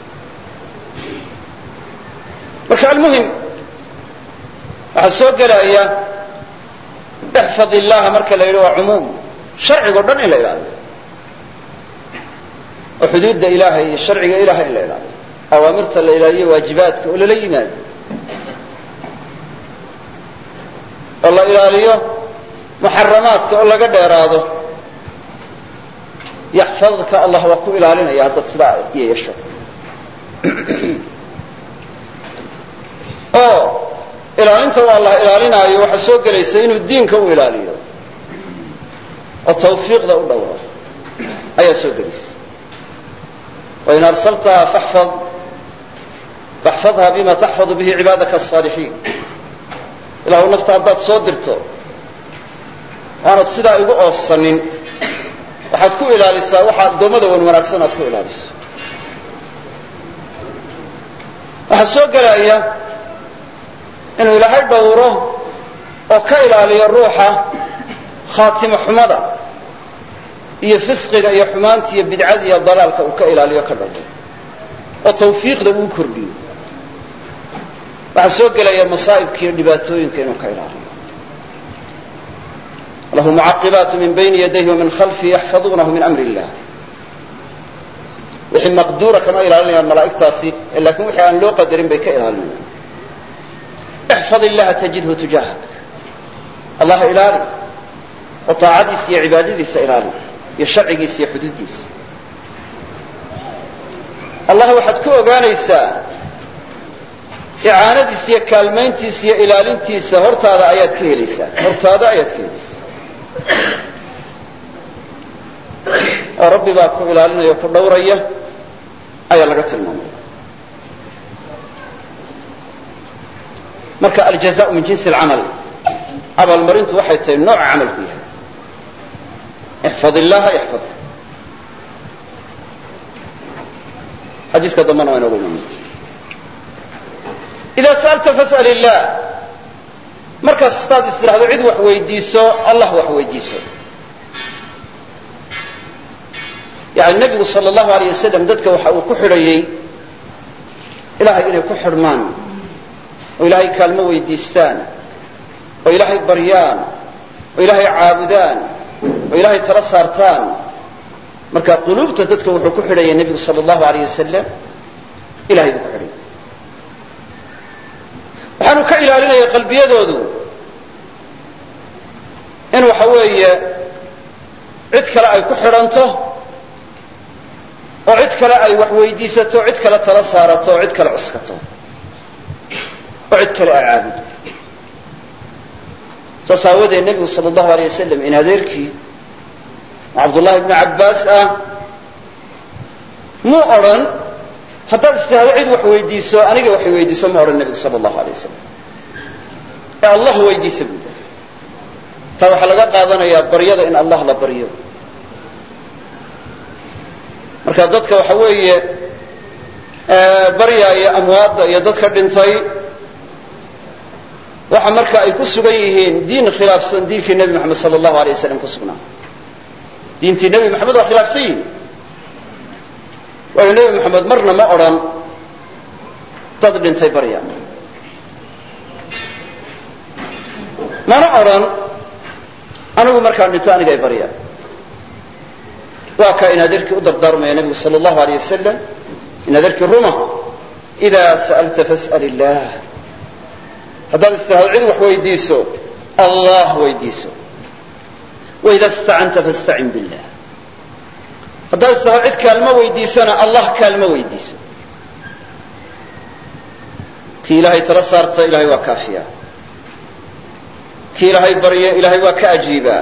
marka almuhim waxaa soo gelaya ixfad illaha marka la yidhi waa cumuum sharcigo dhan in la ilaaliyo oo xuduudda ilaahay iyo sharciga ilahay in la ilaaliyo, awaamirta la ilaaliyo, waajibaadka oo lala yimaado, oo la ilaaliyo muxaramaadka oo laga dheeraado. yaxfadka allah waa ku ilaalinaya haddaad sidaa yeesho. oo ilaalinta waa allah ilaalinaayo waxaa soo gelaysa inuu diinka u ilaaliyo oo tawfiiqda u dhowro ayaa soo gelaysa. wain arsaltaha faxfad faxfadha bima taxfadu bihi cibaadaka asaalixiin. ilaahu nafta haddaad soo dirto waanad sidaa igu oofsanin waxaad ku ilaalisaa waxa addoommada wan wanaagsan aad ku ilaaliso. waxaa soo gelaya inuu ilaahay dhowro oo ka ilaaliyo ruuxa khaatimo xumada iyo fisqiga iyo xumaanta iyo bidcada iyo dalaalka uu ka ilaaliyo ka dhowro oo tawfiiqda uu kordhiyo. waxaa soo gelaya masaa'ibka iyo dhibaatooyinka inuu ka ilaaliyo. lahu mucaqibaat min bayni yadayhi wamin khalfihi yaxfaduunahu min amri illah. wixii maqduura kama ilaalinayaan malaa'igtaasi, laakiin wixii aan loo qadarin bay ka ilaalinayaan. ixfad illaha tajidhu tujaahak. allah ilaali oo taacadiisa iyo cibaadadiisa ilaali iyo sharcigiisa iyo xuduuddiisa. allah waxaad ku ogaanaysaa icaanadiisa iyo kaalmayntiisa iyo ilaalintiisa hortaada ayaad ka helaysaa hortaada ayaad ka helaysaa. oo rabbi baa ku ilaalinaya o ku dhowraya ayaa laga tilmaamaya. marka aljazaء min jinsi اlcamal, abaalmarintu waxay tahay nooca camalku yahay. ixfad illaha yaxfadka. xadiiska dambana waa inoogu imaamay. ida sa'alta fas'al illah. markaas hadaad istiraahdo cid wax weydiiso allah wax weydiiso. yani nebigu sal allahu alayh wasalam dadka waxa uu ku xidhayey ilahay inay ku xidhmaan oo ilaahay kaalmo weydiistaan oo ilaahay baryaan oo ilaahay caabudaan oo ilaahay tala saartaan. marka quluubta dadka wuxuu ku xidhayay nebigu sal allahu alayh wasalam ilahay buu ku xidhayay. waxaanu ka ilaalinaya qalbiyadoodu in waxa weeye cid kale ay ku xidhanto oo cid kale ay wax weydiisato, cid kale tala saarato, oo cid kale cuskato, oo cid kale ay caabudo. saas aawadeed nebigu sal allahu alayh wasalam in adeerkii cabdullahi ibnu cabbaas ah muu odhan haddaad istihado cid wax weydiiso aniga wax weydiiso ma odhan nebigu sal allahu alayh wasalam ee allah weydiisa buu yidhi. taa waxaa laga qaadanayaa baryada in allah la baryo. marka dadka waxa weeye baryaaya amwaadda iyo dadka dhintay waxa marka ay ku sugan yihiin diin khilaafsan diinkii nebi moxamed sal allahu alay wasalam ku sugnaa. diintii nebi moxamed waa khilaafsan yihin. waayo nebi moxamed marna ma odhan dad dhintay barya, mana odhan anigu markaan dhinto aniga ay barya. waa kaa in adeerkii u dardaarmaya nebigu sal allahu alayh wasalam in adeerkii ruma idaa sa'alta fas'al illah. haddaad istiraahdo cid wax weydiiso allah weydiiso. waida istacanta fastacin billah. haddaad istiraahdo cid kaalmo weydiisana allah kaalmo weydiiso. kii ilaahay tala saarta ilahay waa kaafiya, kii ilaahay barya ilahay waa ka ajiibaa.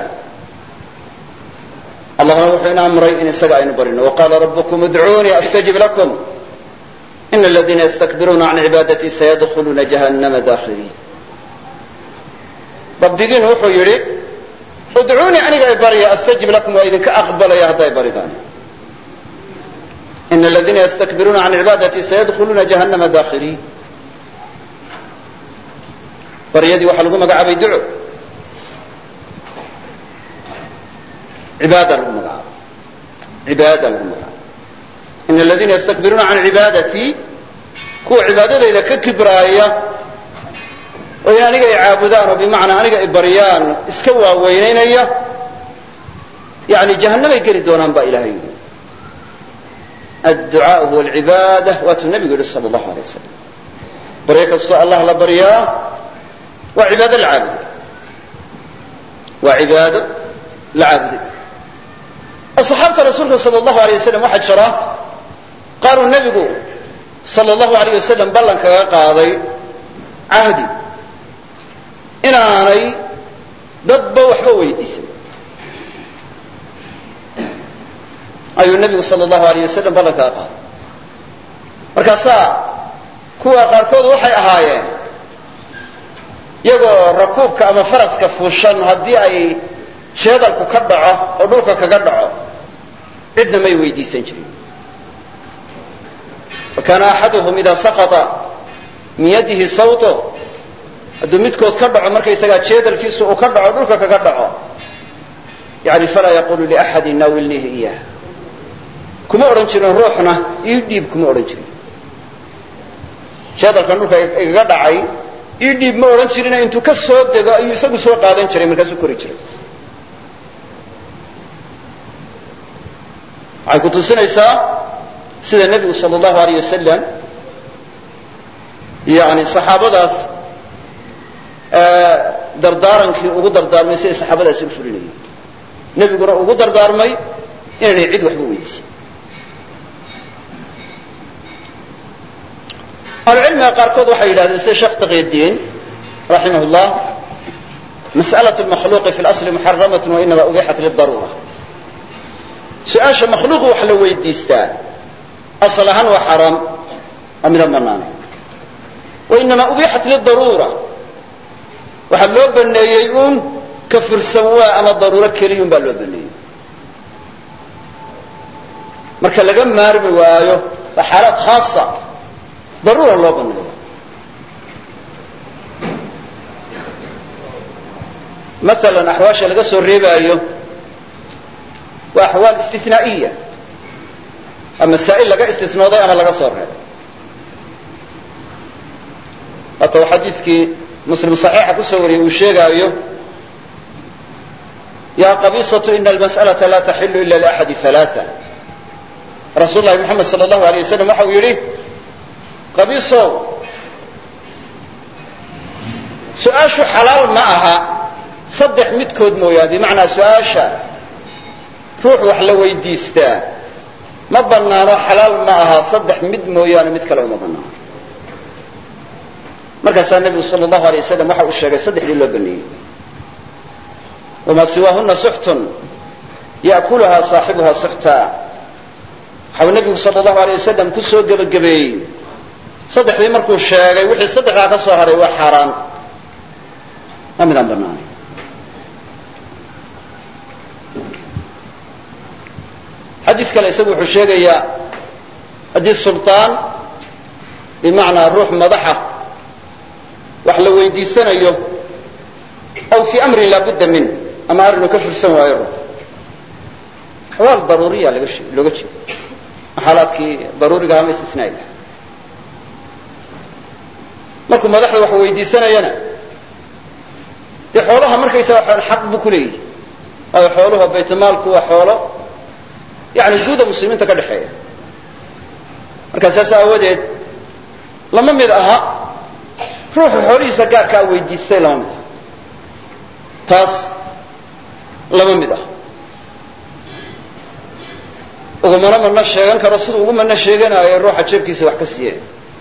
allahna wuxuu ina amray in isaga aynu barino. waqaala rabbukum udcuunii astajib lakum ina aladiina ystakbiruuna can cibaadatii sayadkhuluuna jahannama daakhiriin. rabbigiin wuxuu yidhi udcuunii aniga ay barya astajib lakum waa idinka aqbalaya hadday baridaan. in aladiina ystakbiruuna can cibaadati sayadkhuluuna jahannama dakhiliin. baryadii waxaa lagu magacaabay duco, cibaada lagu magacaabay cibaada lagu magacaabay in aladiina ystakbiruuna can cibaadatii, kuwa cibaadadayda ka kibraaya oo in aniga i caabudaan oo bimacnaa aniga i baryaan iska waaweynaynaya, yani jahannamay geli doonaan baa ilahay yidhi. adducaa huwa alcibaada, waatuu nabigu yihi sala allahu alay wasalam. baryo kastoo allah la baryaa waa cibaado la caabuday, waa cibaado la caabuday. asxaabta rasuulka sala allahu alay wasalam waxaa jira qaaruu nebigu sala allahu alayh wasalam ballan kaga qaaday cahdi inaanay dadba waxba weydiisan, ayuu nebigu sala allahu alayh wasalam ballan kaga qaaday. markaasaa kuwa qaarkood waxay ahaayeen iyagoo rakuubka ama faraska fuushan haddii ay jeedalku ka dhaco oo dhulka kaga dhaco cidna may weydiisan jirin. fakana axaduhum ida saqطa min yadihi sawto, hadduu midkood ka dhaco markaysagaa jeedalkiisu uu ka dhaco dhulka kaga dhaco, yani falaa yaqulu liaxadi nawilnihi iyah, kuma odhan jirin ruuxna ii dhiib, kuma odhan jirin. jeedalkan dhulka igaga dhacay ii dhiib ma odhan jirina intuu ka soo dego ayuu isagu soo qaadan jiray, markaasuu kori jiray. waxay ku tusinaysaa sida nebigu sala allahu alayh wasalam yani saxaabadaas dardaarankii ugu dardaarmay siday saxaabadaasi u fulinayeen, nebiguna ugu dardaarmay inaanay cid waxba weydiisan. ahlucilmiga qaarkood waxay yidhahdeen sida sheekh taqiyadiin raximah llah, mas'alaة اlmakhluuqi fi اlasli muxaramat wainama ubixat lidaruura. su-aasha makhluuq wax la weydiistaa asal ahaan waa xaraam, waa midaan banaanay. wainama ubixat lidaruura, waxaa loo baneeyey uun ka firsan waa ama daruuro keliyun baa loo baneeyey. marka laga maarmi waayo waa xaalaad khaasa, daruura loo baneeyo. masalan axwaasha laga soo reebaayo waa axwaal istisnaa'iya, waa masaa'il laga istisnooday ama laga soo reebay. hata uu xadiiskii muslim saxiixa kusoo wariyey uu sheegaayo ya qabiisatu ina almas'alata la taxilu ila liaxadi halaaa. rasuul lahi moxamed sala allahu alay wasalam waxa uu yidhi, qabiisow, su-aashu xalaal ma aha saddex midkood mooyaane, bimacnaa su-aasha ruux wax la weydiistaa ma banaano, xalaal ma aha saddex mid mooyaane mid kale uma banaano. markaasaa nebigu sala allahu alay wasalam waxa uu sheegay saddexdii loo baneeyey. wamaa siwaahuna suxtun ya'kuluhaa saaxibuhaa suxta. waxau nebigu sala allahu alay wasalam ku soo gebagabeeyey saddexdii markuu sheegay wixii saddexdaa ka soo haray waa xaaraan, waa midaan banaanay. xadiis kale isagu wuxuu sheegayaa haddii sulطaan bimacnaa ruux madaxa wax la weydiisanayo aw fii amrin laa budda min, ama arrinuu ka fursan waayo ruux, axwaal daruuriya laga looga jeedo, xaalaadkii daruuriga ama istisnaa'iga. markuu madaxda wax weydiisanayana dee xoolaha markaysaa waxaan xaq buu ku leeyahay, waayo xooluhu baytmaalku waa xoolo yani guuda muslimiinta ka dhexeeya. markaa saas aawadeed lama mid aha ruuxu xoolihiisa gaarkaa weydiistay, lama mid aha taas, lama mid ah. ugumana mana sheegan karo siduu ugu mana sheeganaayo ruuxa jeebkiisa wax ka siiyay.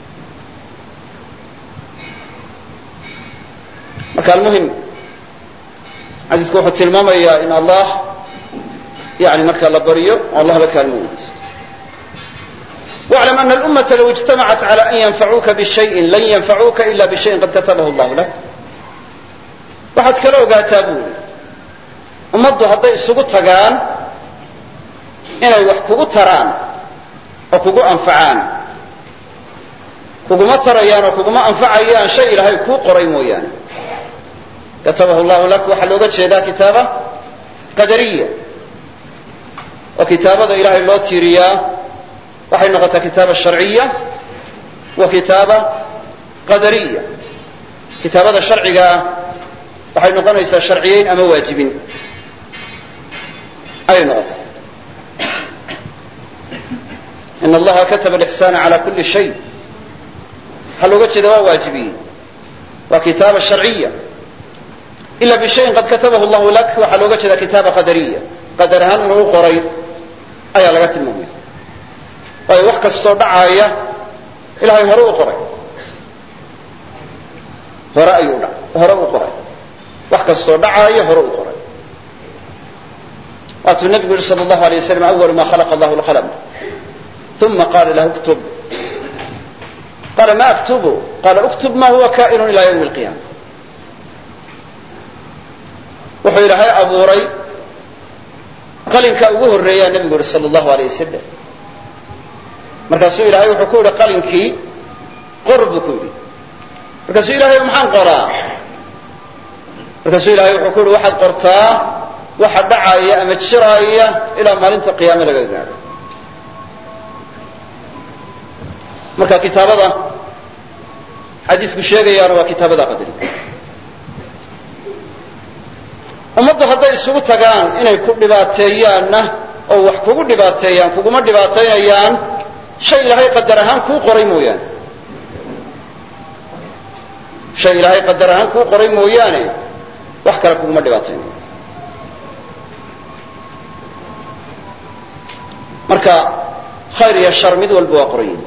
marka almuhim xadiisku wuxuu tilmaamayaa in allah yani marka la baryo oo allah la kaalmo weydiisto. واعلم أن الأمة لو اجتمعت على أن ينفعوك بشيء لن ينفعوك إلا بشيء قد كتبه الله لك. waxaad kala ogaataa buuri ummaddu hadday isugu tagaan inay wax kugu taraan oo kugu anfacaan kuguma tarayaan oo kuguma anfacayaan shay ilaahay kuu qoray mooyaane katabahu llahu lak waxaa looga jeedaa kitaaba qadariya oo kitaabada ilaahay loo tiiriyaa waxay noqotaa kitaaba sharciya wa kitaaba qadariya kitaabada sharcigaa waxay noqonaysaa sharciyeyn ama waajibin ayay noqotaa in allaha kataba alixsaana cala kuli shay waxaa looga jeeda waa waajibiyey waa kitaaba sharciya ila bishayin qad katabahu llahu lak waxaa looga jeeda kitaaba qadariya qadar ahaan inuu u qoray ayaa laga tilmaamaya waayo wax kastoo dhacaaya ilahay hore u qoray hore ayuu dha hore u qoray wax kastoo dhacaaya hore u qoray waatuu nabigu yihi sal allahu alay waslam awalu ma khalaqa allahu lqalm uma qala lahu uktub qala ma aktubu qala uktub ma huwa kaa'inu ila ywmi alqiyama wuxuu ilaahay abuuray qalinka ugu horreeyaa nabigu yihi sal allahu alay wasalam markaasuu ilaahay wuxuu ku yihi qalinkii qor buu ku yidhi markaasuu ilahay maxaan qoraa markaasuu ilahay wuxuu ku yihi waxaad qortaa waxa dhacaaya ama jiraaya ilaa maalinta qiyaame laga gaadho marka kitaabada xadiisku sheegayaana waa kitaabada qadari ummaddu hadday isugu tagaan inay ku dhibaateeyaanna oo wax kugu dhibaateeyaan kuguma dhibaataynayaan shay ilaahay qadar ahaan kuu qoray mooyaane shay ilaahay qadar ahaan kuu qoray mooyaane wax kale kuguma dhibaataynayo marka khayr iyo shar mid walba waa qorayin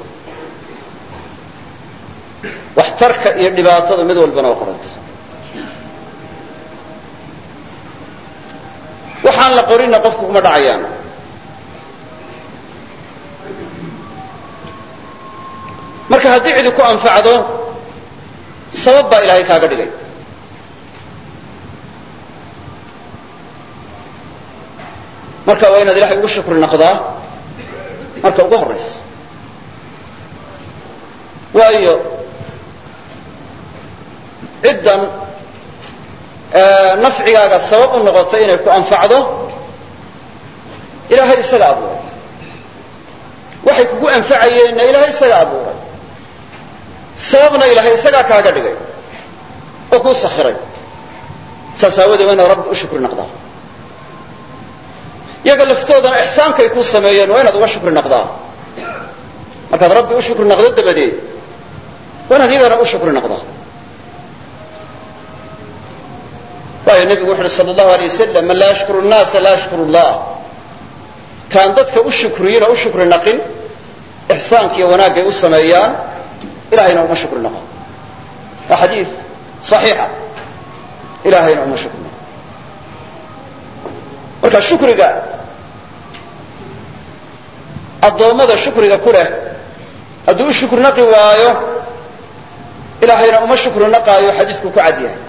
waxtarka iyo dhibaatada mid walbana waa qoranta waxaan la qorinna qofku kuma dhacayaan marka haddii cidi ku anfacdo sabab baa ilaahay kaaga dhigay marka waa inaad ilahay ugu shukri naqdaa marka ugu horaysa waayo ciddan nafcigaaga sabab u noqotay inay ku anfacdo ilaahay isaga abuuray waxay kugu anfacayeenna ilaahay isaga abuuray sababna ilaahay isagaa kaaga dhigay oo kuu sakhiray saas aawadee waa inaad rabbi u shukri naqdaa iyaga laftoodana ixsaankay kuu sameeyeen waa inaad uga shukri naqdaa markaad rabbi u shukri naqdo dabadeed waa inaad iyagana u shukri naqdaa waayo nebigu wuxu uhi sal allahu alay wasalam man laa yashkuru nnaasa laa yashkuru allah kaan dadka u shukriyin oo u shukri naqin ixsaankiiyo wanaagay u sameeyaan ilahayna uma shukri naqo waa xadiis صaxiixa ilahayna uma shukri naqo marka shukriga addoommada shukriga ku leh hadduu u shukri naqi waayo ilaahayna uma shukri naqaayo xadiisku ku cad yahay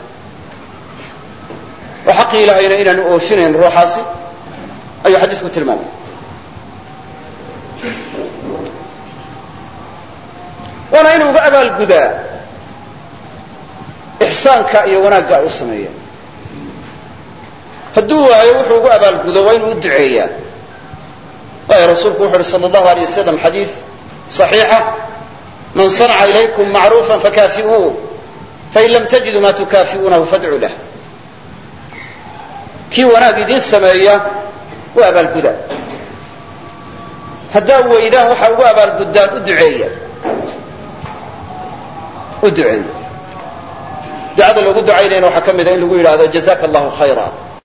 oo xaqii ilaahayna inaanu oofinayn ruuxaasi ayuu xadiisku tilmaamay waana inuu uga abaalgudaa ixsaanka iyo wanaagga ay u sameeyeen hadduu waayo wuxuu ugu abaalgudo waa inuu u duceeyaa waayo rasuulku wuxu uhi sal allahu alay wasalam xadiis صaxiixa man sanaca ilaykum macruufa fakaafi'uuh fain lam tajiduu ma tukaafi'uunahu fadcuu lah kii wanaag idin sameeya u abaalguda haddaa weydaan waxaa ugu abaalguddaan u duceeya u duceeya ducada loogu ducaynayna waxaa ka mida in lagu yidhahdo jazaka allahu khayra